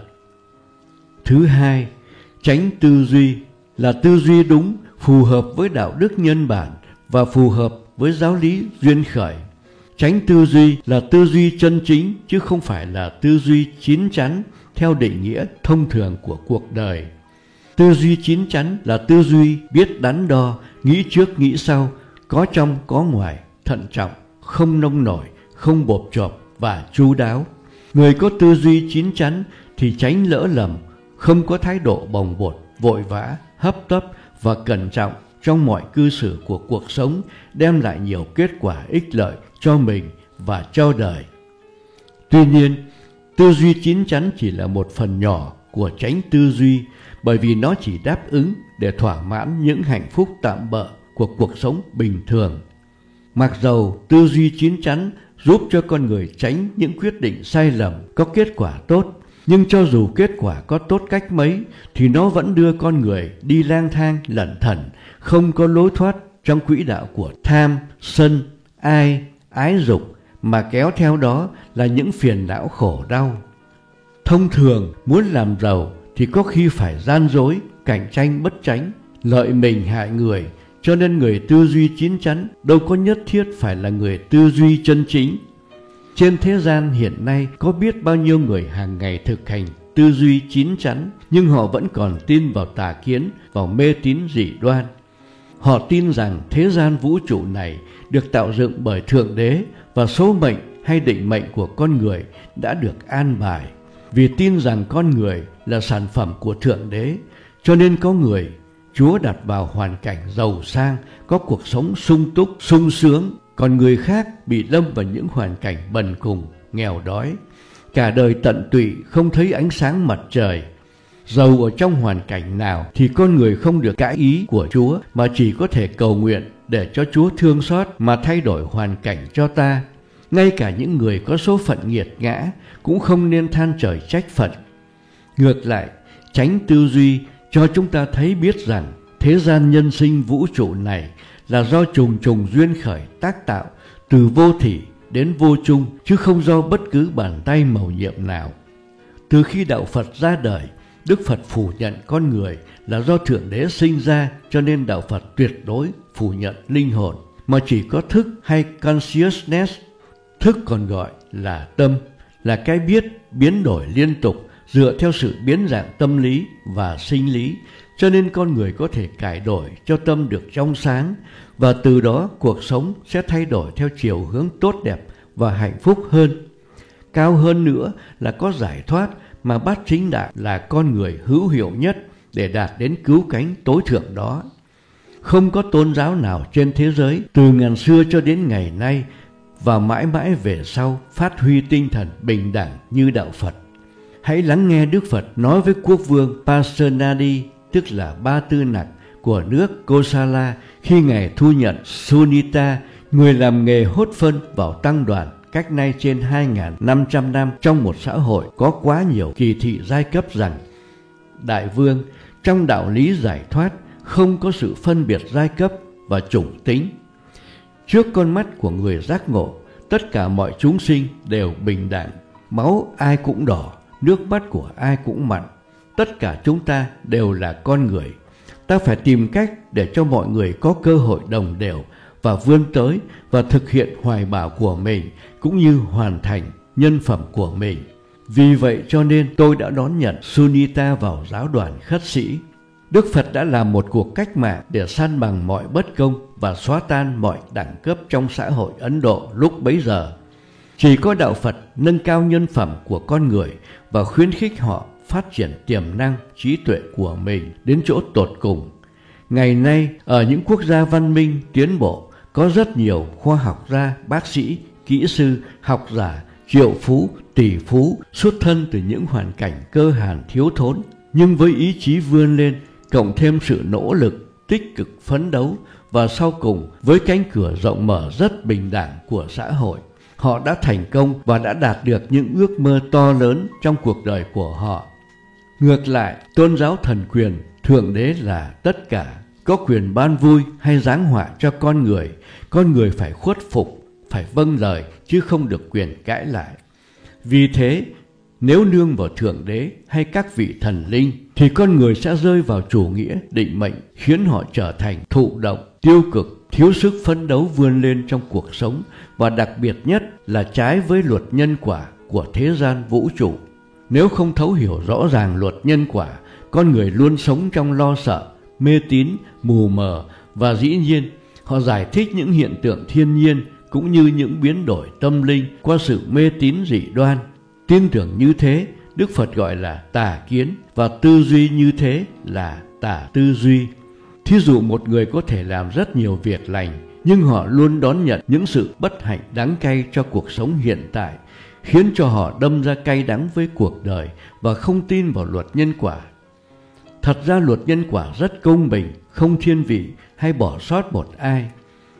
Thứ hai, chánh tư duy là tư duy đúng, phù hợp với đạo đức nhân bản và phù hợp với giáo lý duyên khởi. Chánh tư duy là tư duy chân chính, chứ không phải là tư duy chín chắn theo định nghĩa thông thường của cuộc đời. Tư duy chín chắn là tư duy biết đắn đo, nghĩ trước nghĩ sau, có trong có ngoài, thận trọng, không nông nổi, không bộp chộp và chu đáo. Người có tư duy chín chắn thì tránh lỡ lầm, không có thái độ bồng bột, vội vã, hấp tấp và cẩn trọng trong mọi cư xử của cuộc sống, đem lại nhiều kết quả ích lợi cho mình và cho đời. Tuy nhiên, tư duy chín chắn chỉ là một phần nhỏ của chánh tư duy, bởi vì nó chỉ đáp ứng để thỏa mãn những hạnh phúc tạm bợ của cuộc sống bình thường. Mặc dầu tư duy chín chắn giúp cho con người tránh những quyết định sai lầm, có kết quả tốt, nhưng cho dù kết quả có tốt cách mấy thì nó vẫn đưa con người đi lang thang lẩn thẩn, không có lối thoát trong quỹ đạo của tham, sân, ai, ái dục, mà kéo theo đó là những phiền não khổ đau. Thông thường muốn làm giàu thì có khi phải gian dối, cạnh tranh bất chánh, lợi mình hại người, cho nên người tư duy chín chắn đâu có nhất thiết phải là người tư duy chân chính. Trên thế gian hiện nay có biết bao nhiêu người hàng ngày thực hành tư duy chín chắn, nhưng họ vẫn còn tin vào tà kiến, vào mê tín dị đoan. Họ tin rằng thế gian vũ trụ này được tạo dựng bởi Thượng Đế và số mệnh hay định mệnh của con người đã được an bài. Vì tin rằng con người là sản phẩm của Thượng Đế, cho nên có người Chúa đặt vào hoàn cảnh giàu sang, có cuộc sống sung túc, sung sướng, còn người khác bị lâm vào những hoàn cảnh bần cùng, nghèo đói, cả đời tận tụy không thấy ánh sáng mặt trời. Dầu ở trong hoàn cảnh nào thì con người không được cãi ý của Chúa, mà chỉ có thể cầu nguyện để cho Chúa thương xót mà thay đổi hoàn cảnh cho ta. Ngay cả những người có số phận nghiệt ngã cũng không nên than trời trách phận. Ngược lại, chánh tư duy cho chúng ta thấy biết rằng thế gian nhân sinh vũ trụ này là do trùng trùng duyên khởi tác tạo, từ vô thỉ đến vô chung, chứ không do bất cứ bàn tay mầu nhiệm nào. Từ khi đạo Phật ra đời, Đức Phật phủ nhận con người là do Thượng Đế sinh ra, cho nên đạo Phật tuyệt đối phủ nhận linh hồn, mà chỉ có thức hay consciousness. Thức còn gọi là tâm, là cái biết biến đổi liên tục dựa theo sự biến dạng tâm lý và sinh lý, cho nên con người có thể cải đổi cho tâm được trong sáng, và từ đó cuộc sống sẽ thay đổi theo chiều hướng tốt đẹp và hạnh phúc hơn. Cao hơn nữa là có giải thoát, mà Bát Chính Đạo là con người hữu hiệu nhất để đạt đến cứu cánh tối thượng đó. Không có tôn giáo nào trên thế giới từ ngàn xưa cho đến ngày nay và mãi mãi về sau phát huy tinh thần bình đẳng như đạo Phật. Hãy lắng nghe Đức Phật nói với quốc vương Pasenadi, tức là Ba Tư Nặc của nước Kosala, khi Ngài thu nhận Sunita, người làm nghề hốt phân, vào tăng đoàn cách nay trên hai nghìn năm trăm năm trong một xã hội có quá nhiều kỳ thị giai cấp, rằng: Đại vương, trong đạo lý giải thoát không có sự phân biệt giai cấp và chủng tính. Trước con mắt của người giác ngộ, tất cả mọi chúng sinh đều bình đẳng. Máu ai cũng đỏ, nước mắt của ai cũng mặn. Tất cả chúng ta đều là con người. Ta phải tìm cách để cho mọi người có cơ hội đồng đều và vươn tới và thực hiện hoài bão của mình, cũng như hoàn thành nhân phẩm của mình. Vì vậy cho nên tôi đã đón nhận Sunita vào giáo đoàn khất sĩ. Đức Phật đã làm một cuộc cách mạng để san bằng mọi bất công và xóa tan mọi đẳng cấp trong xã hội Ấn Độ lúc bấy giờ. Chỉ có đạo Phật nâng cao nhân phẩm của con người và khuyến khích họ phát triển tiềm năng trí tuệ của mình đến chỗ tột cùng. Ngày nay, ở những quốc gia văn minh tiến bộ, có rất nhiều khoa học gia, bác sĩ, kỹ sư, học giả, triệu phú, tỷ phú xuất thân từ những hoàn cảnh cơ hàn thiếu thốn, nhưng với ý chí vươn lên, cộng thêm sự nỗ lực, tích cực phấn đấu, và sau cùng với cánh cửa rộng mở rất bình đẳng của xã hội, họ đã thành công và đã đạt được những ước mơ to lớn trong cuộc đời của họ. Ngược lại, tôn giáo thần quyền, Thượng Đế là tất cả, có quyền ban vui hay giáng họa cho con người. Con người phải khuất phục, phải vâng lời, chứ không được quyền cãi lại. Vì thế, nếu nương vào Thượng Đế hay các vị thần linh, thì con người sẽ rơi vào chủ nghĩa định mệnh, khiến họ trở thành thụ động, tiêu cực, thiếu sức phấn đấu vươn lên trong cuộc sống, và đặc biệt nhất là trái với luật nhân quả của thế gian vũ trụ. Nếu không thấu hiểu rõ ràng luật nhân quả, con người luôn sống trong lo sợ, mê tín, mù mờ, và dĩ nhiên họ giải thích những hiện tượng thiên nhiên cũng như những biến đổi tâm linh qua sự mê tín dị đoan. Tin tưởng như thế, Đức Phật gọi là tà kiến, và tư duy như thế là tà tư duy. Thí dụ một người có thể làm rất nhiều việc lành, nhưng họ luôn đón nhận những sự bất hạnh đắng cay cho cuộc sống hiện tại, khiến cho họ đâm ra cay đắng với cuộc đời và không tin vào luật nhân quả. Thật ra luật nhân quả rất công bình, không thiên vị hay bỏ sót một ai.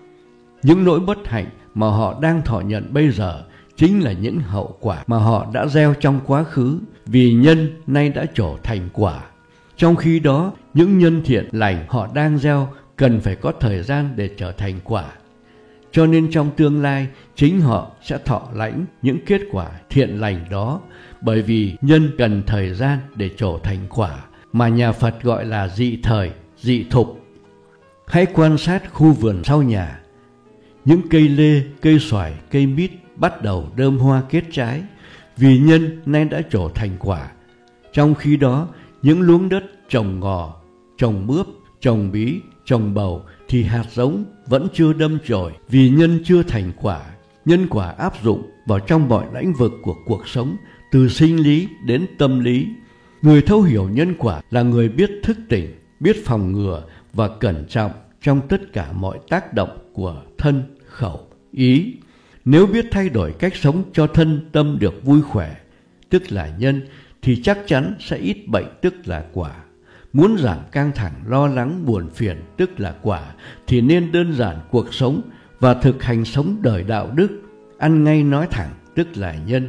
Những nỗi bất hạnh mà họ đang thọ nhận bây giờ chính là những hậu quả mà họ đã gieo trong quá khứ, vì nhân nay đã trổ thành quả. Trong khi đó, những nhân thiện lành họ đang gieo cần phải có thời gian để trở thành quả. Cho nên trong tương lai, chính họ sẽ thọ lãnh những kết quả thiện lành đó, bởi vì nhân cần thời gian để trổ thành quả, mà nhà Phật gọi là dị thời, dị thục. Hãy quan sát khu vườn sau nhà. Những cây lê, cây xoài, cây mít bắt đầu đơm hoa kết trái, vì nhân nay đã trổ thành quả. Trong khi đó, những luống đất trồng ngò, trồng mướp, trồng bí, trồng bầu thì hạt giống vẫn chưa đâm chồi, vì nhân chưa thành quả. Nhân quả áp dụng vào trong mọi lĩnh vực của cuộc sống, từ sinh lý đến tâm lý. Người thấu hiểu nhân quả là người biết thức tỉnh, biết phòng ngừa và cẩn trọng trong tất cả mọi tác động của thân, khẩu, ý. Nếu biết thay đổi cách sống cho thân tâm được vui khỏe, tức là nhân, thì chắc chắn sẽ ít bệnh, tức là quả. Muốn giảm căng thẳng, lo lắng, buồn phiền, tức là quả, thì nên đơn giản cuộc sống và thực hành sống đời đạo đức. Ăn ngay nói thẳng, tức là nhân.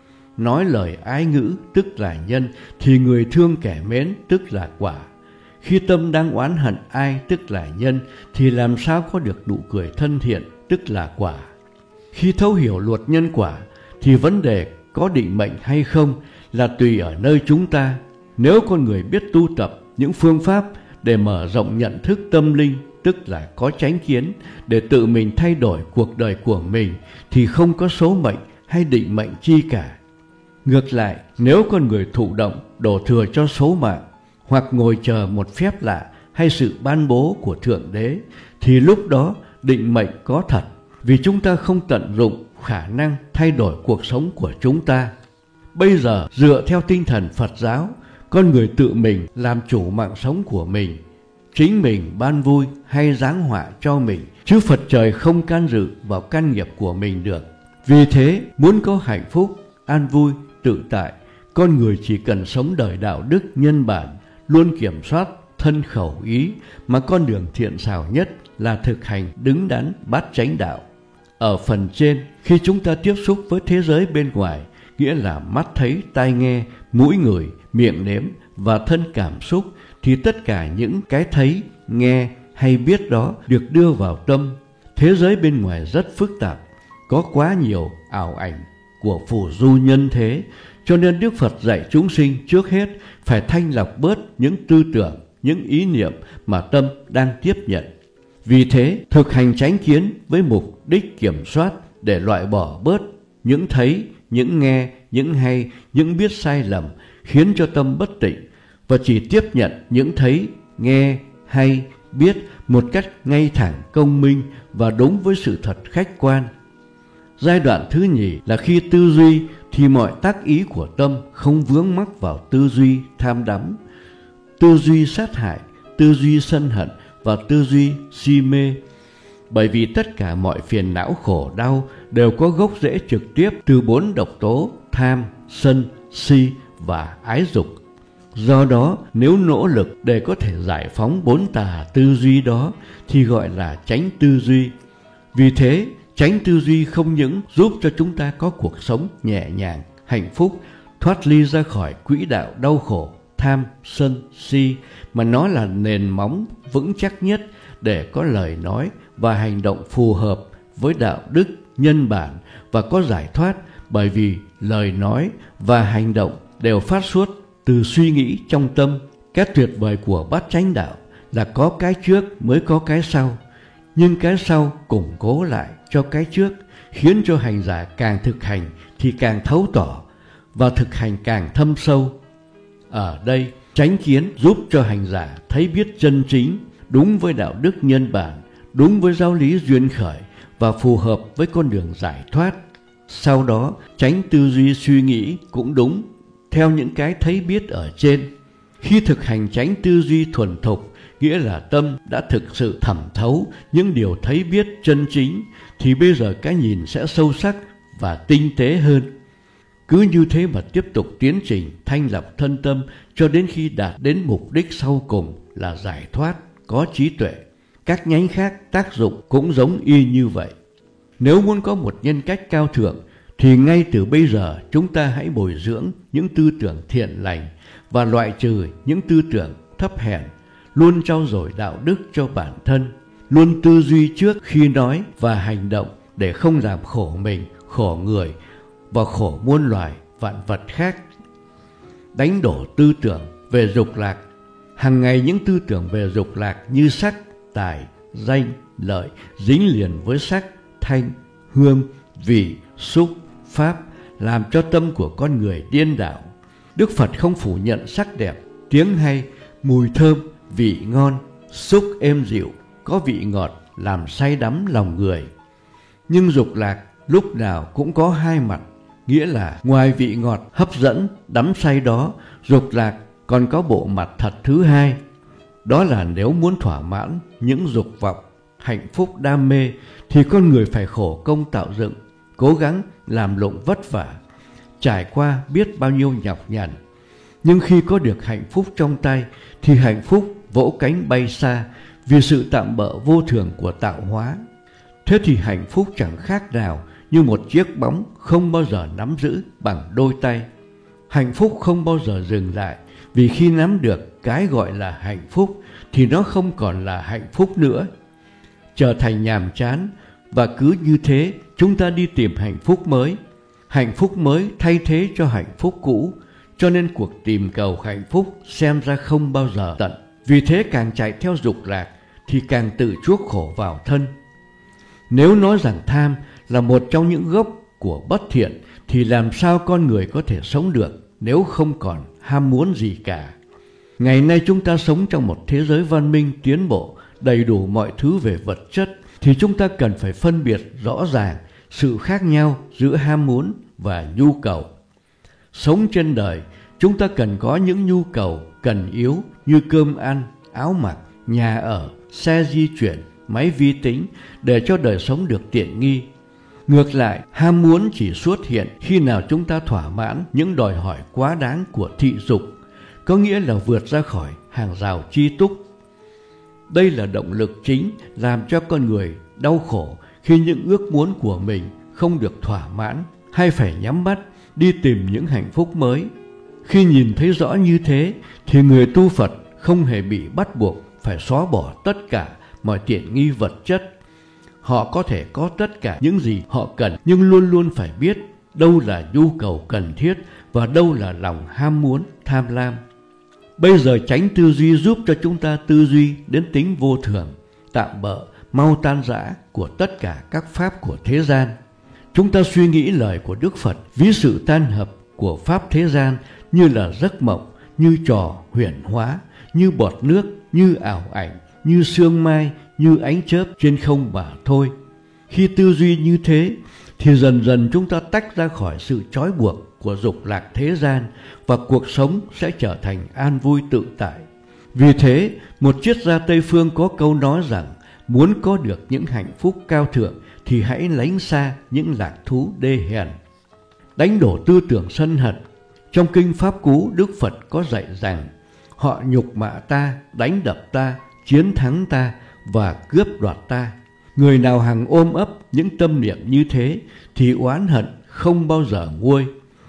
Nói lời ái ngữ, tức là nhân, thì người thương kẻ mến, tức là quả. Khi tâm đang oán hận ai, tức là nhân, thì làm sao có được nụ cười thân thiện, tức là quả. Khi thấu hiểu luật nhân quả, thì vấn đề có định mệnh hay không là tùy ở nơi chúng ta. Nếu con người biết tu tập những phương pháp để mở rộng nhận thức tâm linh, tức tức là có chánh kiến để tự mình thay đổi cuộc đời của mình, thì không có số mệnh hay định mệnh chi cả. Ngược lại, nếu con người thụ động đổ thừa cho số mạng, hoặc ngồi chờ một phép lạ hay sự ban bố của Thượng Đế, thì lúc đó định mệnh có thật, vì chúng ta không tận dụng khả năng thay đổi cuộc sống của chúng ta. Bây giờ, dựa theo tinh thần Phật giáo, con người tự mình làm chủ mạng sống của mình, chính mình ban vui hay giáng họa cho mình, chứ Phật trời không can dự vào căn nghiệp của mình được. Vì thế, muốn có hạnh phúc, an vui, tự tại, con người chỉ cần sống đời đạo đức nhân bản, luôn kiểm soát thân khẩu ý, mà con đường thiện xảo nhất là thực hành đứng đắn bát chánh đạo. Ở phần trên, khi chúng ta tiếp xúc với thế giới bên ngoài, nghĩa là mắt thấy, tai nghe, mũi ngửi, miệng nếm và thân cảm xúc, thì tất cả những cái thấy, nghe hay biết đó được đưa vào tâm. Thế giới bên ngoài rất phức tạp, có quá nhiều ảo ảnh của phù du nhân thế, cho nên Đức Phật dạy chúng sinh trước hết phải thanh lọc bớt những tư tưởng, những ý niệm mà tâm đang tiếp nhận. Vì thế, thực hành chánh kiến với mục đích kiểm soát để loại bỏ bớt những thấy, những nghe, những hay, những biết sai lầm, khiến cho tâm bất tịnh, và chỉ tiếp nhận những thấy, nghe, hay, biết một cách ngay thẳng, công minh và đúng với sự thật khách quan. Giai đoạn thứ nhì là khi tư duy thì mọi tác ý của tâm không vướng mắc vào tư duy tham đắm, tư duy sát hại, tư duy sân hận và tư duy si mê. Bởi vì tất cả mọi phiền não khổ đau đều có gốc rễ trực tiếp từ bốn độc tố tham, sân, si và ái dục. Do đó, nếu nỗ lực để có thể giải phóng bốn tà tư duy đó thì gọi là chánh tư duy. Vì thế, chánh tư duy không những giúp cho chúng ta có cuộc sống nhẹ nhàng, hạnh phúc, thoát ly ra khỏi quỹ đạo đau khổ, tham, sân, si, mà nó là nền móng vững chắc nhất để có lời nói và hành động phù hợp với đạo đức nhân bản và có giải thoát, bởi vì lời nói và hành động đều phát xuất từ suy nghĩ trong tâm. Cái tuyệt vời của bát chánh đạo là có cái trước mới có cái sau, nhưng cái sau củng cố lại cho cái trước, khiến cho hành giả càng thực hành thì càng thấu tỏ và thực hành càng thâm sâu. Ở đây, chánh kiến giúp cho hành giả thấy biết chân chính, đúng với đạo đức nhân bản, đúng với giáo lý duyên khởi và phù hợp với con đường giải thoát. Sau đó, chánh tư duy suy nghĩ cũng đúng theo những cái thấy biết ở trên. Khi thực hành chánh tư duy thuần thục, nghĩa là tâm đã thực sự thẩm thấu những điều thấy biết chân chính, thì bây giờ cái nhìn sẽ sâu sắc và tinh tế hơn. Cứ như thế mà tiếp tục tiến trình thanh lọc thân tâm cho đến khi đạt đến mục đích sau cùng là giải thoát, có trí tuệ. Các nhánh khác tác dụng cũng giống y như vậy. Nếu muốn có một nhân cách cao thượng thì ngay từ bây giờ chúng ta hãy bồi dưỡng những tư tưởng thiện lành và loại trừ những tư tưởng thấp hèn, luôn trau dồi đạo đức cho bản thân, luôn tư duy trước khi nói và hành động để không làm khổ mình, khổ người và khổ muôn loài vạn vật khác. Đánh đổ tư tưởng về dục lạc. Hàng ngày những tư tưởng về dục lạc như sắc, tài, danh, lợi dính liền với sắc, thanh, hương, vị, xúc, pháp, làm cho tâm của con người điên đảo. Đức Phật không phủ nhận sắc đẹp, tiếng hay, mùi thơm, vị ngon, xúc êm dịu, có vị ngọt làm say đắm lòng người. Nhưng dục lạc lúc nào cũng có hai mặt, nghĩa là ngoài vị ngọt hấp dẫn đắm say đó, dục lạc còn có bộ mặt thật thứ hai. Đó là nếu muốn thỏa mãn những dục vọng, hạnh phúc đam mê thì con người phải khổ công tạo dựng, cố gắng làm lụng vất vả, trải qua biết bao nhiêu nhọc nhằn. Nhưng khi có được hạnh phúc trong tay thì hạnh phúc vỗ cánh bay xa vì sự tạm bợ vô thường của tạo hóa. Thế thì hạnh phúc chẳng khác nào như một chiếc bóng không bao giờ nắm giữ bằng đôi tay. Hạnh phúc không bao giờ dừng lại, vì khi nắm được cái gọi là hạnh phúc thì nó không còn là hạnh phúc nữa, trở thành nhàm chán. Và cứ như thế chúng ta đi tìm hạnh phúc mới. Hạnh phúc mới thay thế cho hạnh phúc cũ, cho nên cuộc tìm cầu hạnh phúc xem ra không bao giờ tận. Vì thế càng chạy theo dục lạc thì càng tự chuốc khổ vào thân. Nếu nói rằng tham là một trong những gốc của bất thiện, thì làm sao con người có thể sống được nếu không còn ham muốn gì cả? Ngày nay chúng ta sống trong một thế giới văn minh tiến bộ, đầy đủ mọi thứ về vật chất, thì chúng ta cần phải phân biệt rõ ràng sự khác nhau giữa ham muốn và nhu cầu. Sống trên đời, chúng ta cần có những nhu cầu cần yếu như cơm ăn, áo mặc, nhà ở, xe di chuyển, máy vi tính để cho đời sống được tiện nghi. Ngược lại, ham muốn chỉ xuất hiện khi nào chúng ta thỏa mãn những đòi hỏi quá đáng của thị dục, có nghĩa là vượt ra khỏi hàng rào chi túc. Đây là động lực chính làm cho con người đau khổ khi những ước muốn của mình không được thỏa mãn, hay phải nhắm mắt đi tìm những hạnh phúc mới. Khi nhìn thấy rõ như thế thì người tu Phật không hề bị bắt buộc phải xóa bỏ tất cả mọi tiện nghi vật chất. Họ có thể có tất cả những gì họ cần, nhưng luôn luôn phải biết đâu là nhu cầu cần thiết và đâu là lòng ham muốn, tham lam. Bây giờ chánh tư duy giúp cho chúng ta tư duy đến tính vô thường, tạm bợ, mau tan rã của tất cả các pháp của thế gian. Chúng ta suy nghĩ lời của Đức Phật ví sự tan hợp của pháp thế gian như là giấc mộng, như trò huyền hóa, như bọt nước, như ảo ảnh, như sương mai, như ánh chớp trên không mà thôi. Khi tư duy như thế thì dần dần chúng ta tách ra khỏi sự trói buộc của dục lạc thế gian và cuộc sống sẽ trở thành an vui tự tại. Vì thế, một triết gia Tây Phương có câu nói rằng muốn có được những hạnh phúc cao thượng thì hãy lánh xa những lạc thú đê hèn. Đánh đổ tư tưởng sân hận. Trong kinh Pháp Cú, Đức Phật có dạy rằng họ nhục mạ ta, đánh đập ta, chiến thắng ta và cướp đoạt ta. Người nào hằng ôm ấp những tâm niệm như thế thì oán hận không bao giờ nguôi.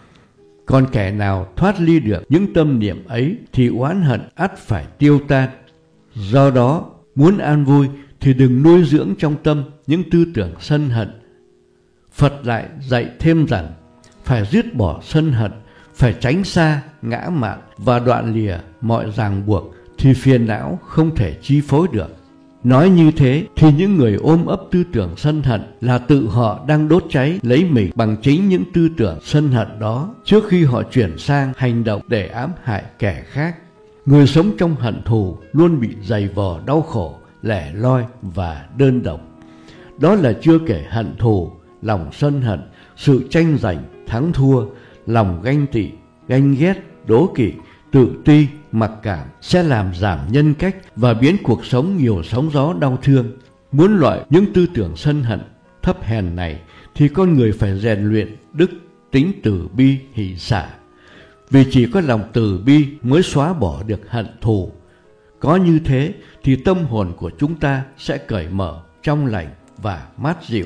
Còn kẻ nào thoát ly được những tâm niệm ấy thì oán hận ắt phải tiêu tan. Do đó, muốn an vui thì đừng nuôi dưỡng trong tâm những tư tưởng sân hận. Phật lại dạy thêm rằng phải dứt bỏ sân hận, phải tránh xa ngã mạn và đoạn lìa mọi ràng buộc thì phiền não không thể chi phối được. Nói như thế thì những người ôm ấp tư tưởng sân hận là tự họ đang đốt cháy lấy mình bằng chính những tư tưởng sân hận đó trước khi họ chuyển sang hành động để ám hại kẻ khác. Người sống trong hận thù luôn bị dày vò đau khổ, lẻ loi và đơn độc. Đó là chưa kể hận thù, lòng sân hận, sự tranh giành, thắng thua, lòng ganh tị, ganh ghét, đố kỵ, tự ti, mặc cảm sẽ làm giảm nhân cách và biến cuộc sống nhiều sóng gió đau thương. Muốn loại những tư tưởng sân hận, thấp hèn này thì con người phải rèn luyện đức tính từ bi hỷ xả. Vì chỉ có lòng từ bi mới xóa bỏ được hận thù. Có như thế thì tâm hồn của chúng ta sẽ cởi mở, trong lành và mát dịu.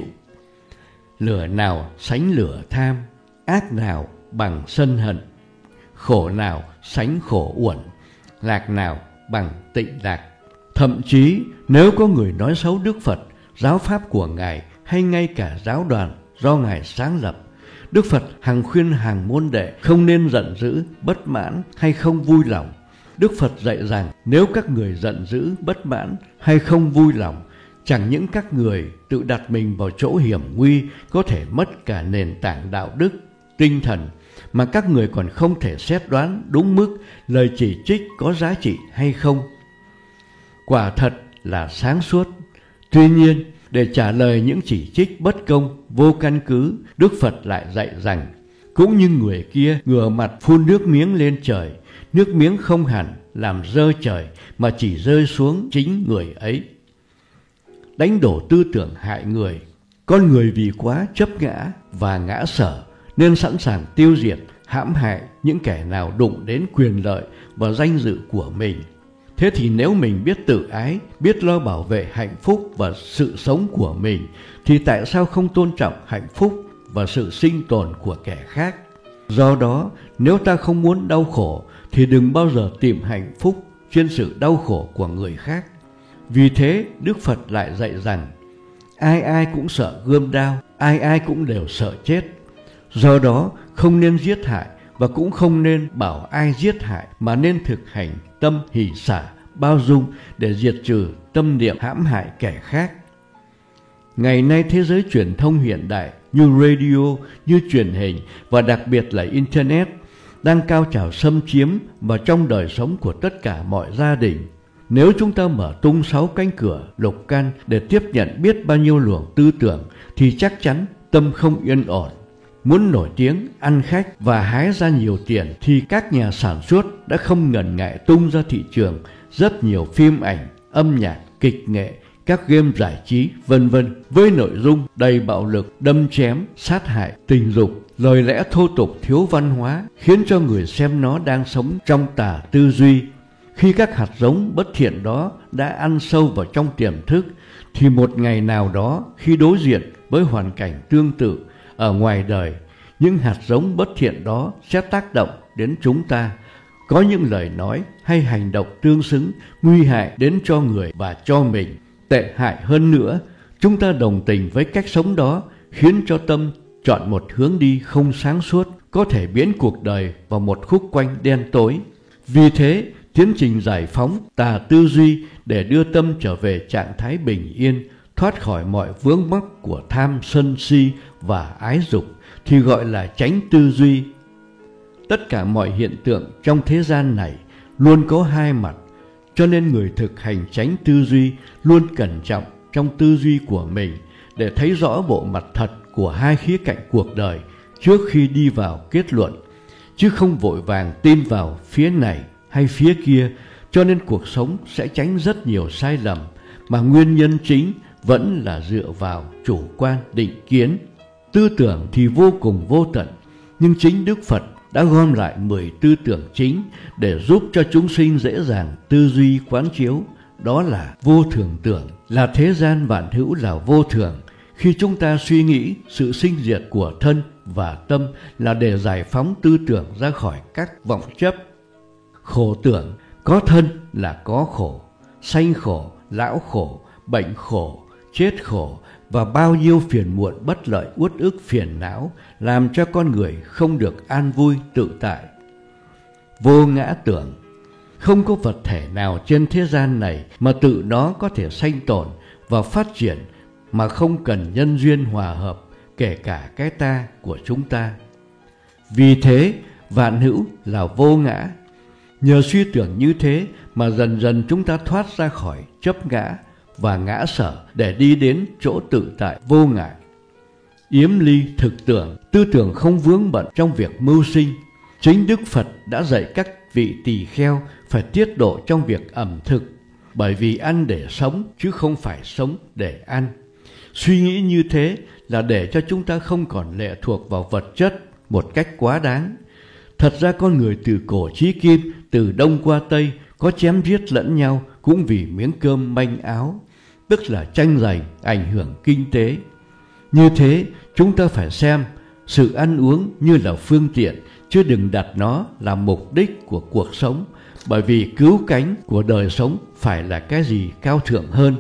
Lửa nào sánh lửa tham, ác nào bằng sân hận, khổ nào sánh khổ uẩn, lạc nào bằng tịnh lạc. Thậm chí nếu có người nói xấu Đức Phật, giáo pháp của Ngài hay ngay cả giáo đoàn do Ngài sáng lập, Đức Phật hằng khuyên hàng môn đệ không nên giận dữ, bất mãn hay không vui lòng. Đức Phật dạy rằng nếu các người giận dữ, bất mãn hay không vui lòng, chẳng những các người tự đặt mình vào chỗ hiểm nguy có thể mất cả nền tảng đạo đức, tinh thần, mà các người còn không thể xét đoán đúng mức lời chỉ trích có giá trị hay không. Quả thật là sáng suốt. Tuy nhiên, để trả lời những chỉ trích bất công, vô căn cứ, Đức Phật lại dạy rằng cũng như người kia ngửa mặt phun nước miếng lên trời, nước miếng không hẳn làm rơi trời mà chỉ rơi xuống chính người ấy. Đánh đổ tư tưởng hại người. Con người vì quá chấp ngã và ngã sở nên sẵn sàng tiêu diệt, hãm hại những kẻ nào đụng đến quyền lợi và danh dự của mình. Thế thì nếu mình biết tự ái, biết lo bảo vệ hạnh phúc và sự sống của mình, thì tại sao không tôn trọng hạnh phúc và sự sinh tồn của kẻ khác? Do đó, nếu ta không muốn đau khổ, thì đừng bao giờ tìm hạnh phúc trên sự đau khổ của người khác. Vì thế, Đức Phật lại dạy rằng, ai ai cũng sợ gươm đao, ai ai cũng đều sợ chết. Do đó, không nên giết hại và cũng không nên bảo ai giết hại, mà nên thực hành tâm hỷ xả bao dung để diệt trừ tâm niệm hãm hại kẻ khác. Ngày nay thế giới truyền thông hiện đại như radio, như truyền hình và đặc biệt là Internet đang cao trào xâm chiếm vào trong đời sống của tất cả mọi gia đình. Nếu chúng ta mở tung sáu cánh cửa lục căn để tiếp nhận biết bao nhiêu luồng tư tưởng thì chắc chắn tâm không yên ổn. Muốn nổi tiếng, ăn khách và hái ra nhiều tiền thì các nhà sản xuất đã không ngần ngại tung ra thị trường rất nhiều phim ảnh, âm nhạc, kịch nghệ, các game giải trí, vân vân với nội dung đầy bạo lực, đâm chém, sát hại, tình dục, lời lẽ thô tục thiếu văn hóa, khiến cho người xem nó đang sống trong tà tư duy. Khi các hạt giống bất thiện đó đã ăn sâu vào trong tiềm thức, thì một ngày nào đó khi đối diện với hoàn cảnh tương tự ở ngoài đời, những hạt giống bất thiện đó sẽ tác động đến chúng ta. Có những lời nói hay hành động tương xứng, nguy hại đến cho người và cho mình. Tệ hại hơn nữa, chúng ta đồng tình với cách sống đó, khiến cho tâm chọn một hướng đi không sáng suốt, có thể biến cuộc đời vào một khúc quanh đen tối. Vì thế, tiến trình giải phóng tà tư duy để đưa tâm trở về trạng thái bình yên, thoát khỏi mọi vướng mắc của tham, sân si và ái dục thì gọi là chánh tư duy. Tất cả mọi hiện tượng trong thế gian này luôn có hai mặt, cho nên người thực hành chánh tư duy luôn cẩn trọng trong tư duy của mình để thấy rõ bộ mặt thật của hai khía cạnh cuộc đời trước khi đi vào kết luận, chứ không vội vàng tin vào phía này hay phía kia, cho nên cuộc sống sẽ tránh rất nhiều sai lầm mà nguyên nhân chính vẫn là dựa vào chủ quan định kiến. Tư tưởng thì vô cùng vô tận, nhưng chính Đức Phật đã gom lại mười tư tưởng chính để giúp cho chúng sinh dễ dàng tư duy quán chiếu. Đó là vô thường tưởng, là thế gian vạn hữu là vô thường. Khi chúng ta suy nghĩ sự sinh diệt của thân và tâm là để giải phóng tư tưởng ra khỏi các vọng chấp. Khổ tưởng, có thân là có khổ, sanh khổ, lão khổ, bệnh khổ, chết khổ và bao nhiêu phiền muộn bất lợi uất ức phiền não làm cho con người không được an vui tự tại. Vô ngã tưởng, không có vật thể nào trên thế gian này mà tự nó có thể sanh tồn và phát triển mà không cần nhân duyên hòa hợp, kể cả cái ta của chúng ta. Vì thế, vạn hữu là vô ngã. Nhờ suy tưởng như thế mà dần dần chúng ta thoát ra khỏi chấp ngã và ngã sở để đi đến chỗ tự tại vô ngại. Yếm ly thực tưởng, tư tưởng không vướng bận trong việc mưu sinh. Chính Đức Phật đã dạy các vị tỳ kheo phải tiết độ trong việc ẩm thực, bởi vì ăn để sống chứ không phải sống để ăn. Suy nghĩ như thế là để cho chúng ta không còn lệ thuộc vào vật chất một cách quá đáng. Thật ra con người từ cổ chí kim, từ đông qua tây có chém giết lẫn nhau cũng vì miếng cơm manh áo, tức là tranh giành ảnh hưởng kinh tế. Như thế chúng ta phải xem sự ăn uống như là phương tiện, chứ đừng đặt nó là mục đích của cuộc sống, bởi vì cứu cánh của đời sống phải là cái gì cao thượng hơn.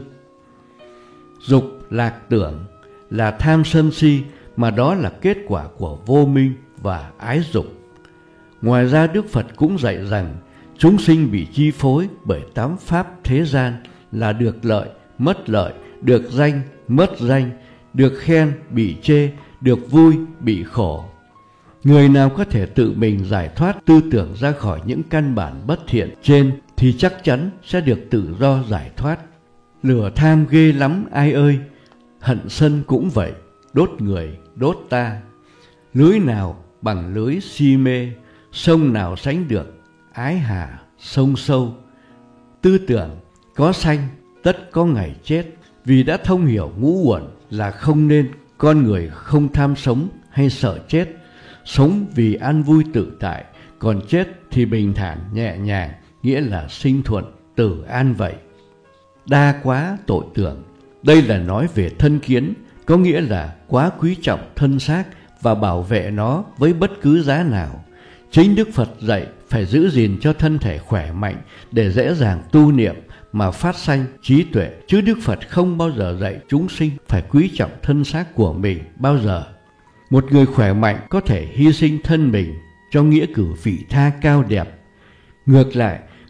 Dục lạc tưởng là tham sân si, mà đó là kết quả của vô minh và ái dục. Ngoài ra Đức Phật cũng dạy rằng chúng sinh bị chi phối bởi tám pháp thế gian là được lợi, mất lợi, được danh, mất danh, được khen, bị chê, được vui, bị khổ. Người nào có thể tự mình giải thoát tư tưởng ra khỏi những căn bản bất thiện trên thì chắc chắn sẽ được tự do giải thoát. Lửa tham ghê lắm ai ơi, hận sân cũng vậy, đốt người, đốt ta. Lưới nào bằng lưới si mê, sông nào sánh được ái hà sông sâu. Tư tưởng có sanh tất có ngày chết, vì đã thông hiểu ngũ uẩn là không nên con người không tham sống hay sợ chết, sống vì an vui tự tại, còn chết thì bình thản nhẹ nhàng, nghĩa là sinh thuận tử an vậy. Đa quá tội tưởng, đây là nói về thân kiến, có nghĩa là quá quý trọng thân xác và bảo vệ nó với bất cứ giá nào. Chính Đức Phật dạy phải giữ gìn cho thân thể khỏe mạnh để dễ dàng tu niệm mà phát sanh trí tuệ, chứ Đức Phật không bao giờ dạy chúng sinh phải quý trọng thân xác của mình bao giờ. Một người khỏe mạnh có thể hy sinh thân mình cho nghĩa cử vị tha cao đẹp. Ngược lại,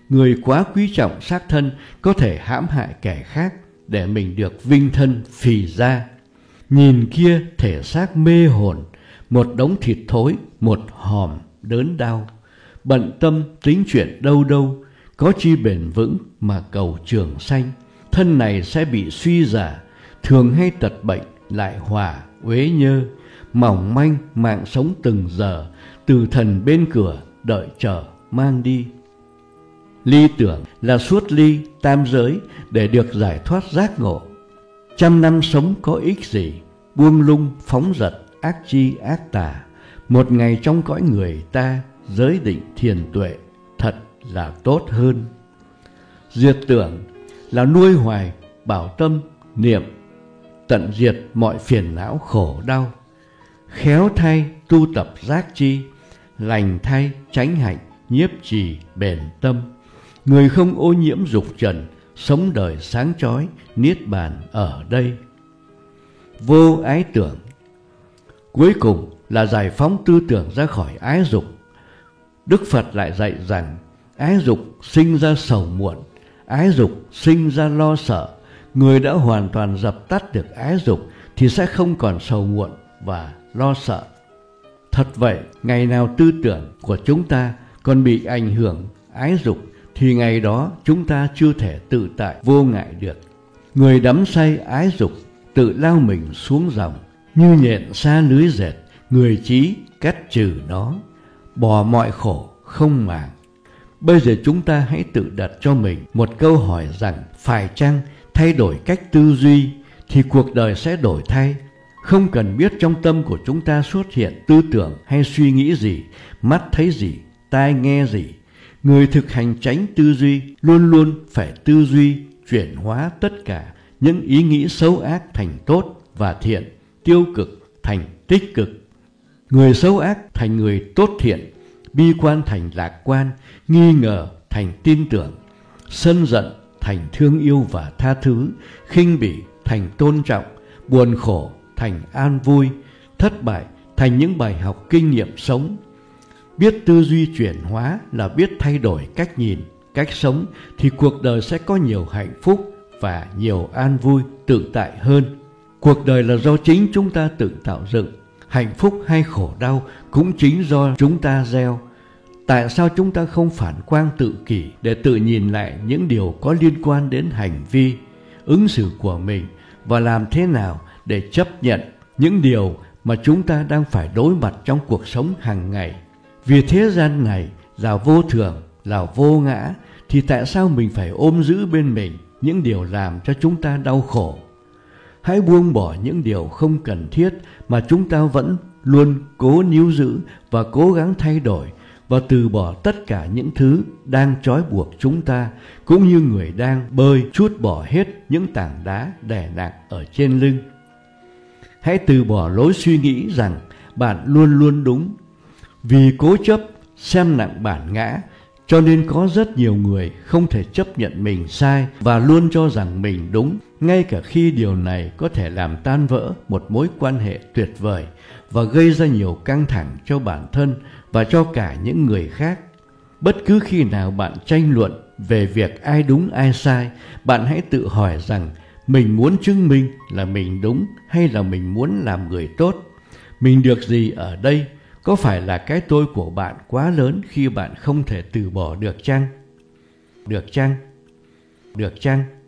Người quá quý trọng xác thân có thể hãm hại kẻ khác để mình được vinh thân phì ra. Nhìn kia thể xác mê hồn, một đống thịt thối, một hòm đớn đau. Bận tâm tính chuyện đâu đâu, có chi bền vững mà cầu trường sanh. Thân này sẽ bị suy giả, thường hay tật bệnh, lại hòa uế nhơ. Mỏng manh mạng sống từng giờ, từ thần bên cửa đợi chờ mang đi. Ly tưởng là suốt ly tam giới để được giải thoát giác ngộ. Trăm năm sống có ích gì, buông lung phóng dật ác chi ác tà. Một ngày trong cõi người ta giới định thiền tuệ, thật là tốt hơn. Diệt tưởng là nuôi hoài bảo tâm niệm, tận diệt mọi phiền não khổ đau. Khéo thay tu tập giác chi, lành thay chánh hạnh nhiếp trì bền tâm. Người không ô nhiễm dục trần, sống đời sáng chói, niết bàn ở đây. Vô ái tưởng cuối cùng là giải phóng tư tưởng ra khỏi ái dục. Đức Phật lại dạy rằng ái dục sinh ra sầu muộn, ái dục sinh ra lo sợ. Người đã hoàn toàn dập tắt được ái dục thì sẽ không còn sầu muộn và lo sợ. Thật vậy, ngày nào tư tưởng của chúng ta còn bị ảnh hưởng ái dục thì ngày đó chúng ta chưa thể tự tại vô ngại được. Người đắm say ái dục tự lao mình xuống dòng, như nhện xa lưới dệt, người trí cắt trừ nó, bỏ mọi khổ không màng. Bây giờ chúng ta hãy tự đặt cho mình một câu hỏi rằng phải chăng thay đổi cách tư duy thì cuộc đời sẽ đổi thay. Không cần biết trong tâm của chúng ta xuất hiện tư tưởng hay suy nghĩ gì, mắt thấy gì, tai nghe gì. Người thực hành chánh tư duy luôn luôn phải tư duy chuyển hóa tất cả những ý nghĩ xấu ác thành tốt và thiện, tiêu cực thành tích cực. Người xấu ác thành người tốt thiện, bi quan thành lạc quan, nghi ngờ thành tin tưởng, sân giận thành thương yêu và tha thứ, khinh bỉ thành tôn trọng, buồn khổ thành an vui, thất bại thành những bài học kinh nghiệm sống. Biết tư duy chuyển hóa là biết thay đổi cách nhìn, cách sống thì cuộc đời sẽ có nhiều hạnh phúc và nhiều an vui tự tại hơn. Cuộc đời là do chính chúng ta tự tạo dựng, hạnh phúc hay khổ đau cũng chính do chúng ta gieo. Tại sao chúng ta không phản quang tự kỷ để tự nhìn lại những điều có liên quan đến hành vi, ứng xử của mình và làm thế nào để chấp nhận những điều mà chúng ta đang phải đối mặt trong cuộc sống hàng ngày? Vì thế gian này là vô thường, là vô ngã, thì tại sao mình phải ôm giữ bên mình những điều làm cho chúng ta đau khổ? Hãy buông bỏ những điều không cần thiết mà chúng ta vẫn luôn cố níu giữ và cố gắng thay đổi, và từ bỏ tất cả những thứ đang trói buộc chúng ta, cũng như người đang bơi trút bỏ hết những tảng đá đè nặng ở trên lưng. Hãy từ bỏ lối suy nghĩ rằng bạn luôn luôn đúng. Vì cố chấp xem nặng bản ngã, cho nên có rất nhiều người không thể chấp nhận mình sai và luôn cho rằng mình đúng, ngay cả khi điều này có thể làm tan vỡ một mối quan hệ tuyệt vời và gây ra nhiều căng thẳng cho bản thân và cho cả những người khác. Bất cứ khi nào bạn tranh luận về việc ai đúng ai sai, bạn hãy tự hỏi rằng mình muốn chứng minh là mình đúng hay là mình muốn làm người tốt. Mình được gì ở đây? Có phải là cái tôi của bạn quá lớn khi bạn không thể từ bỏ được chăng? Được chăng? Được chăng?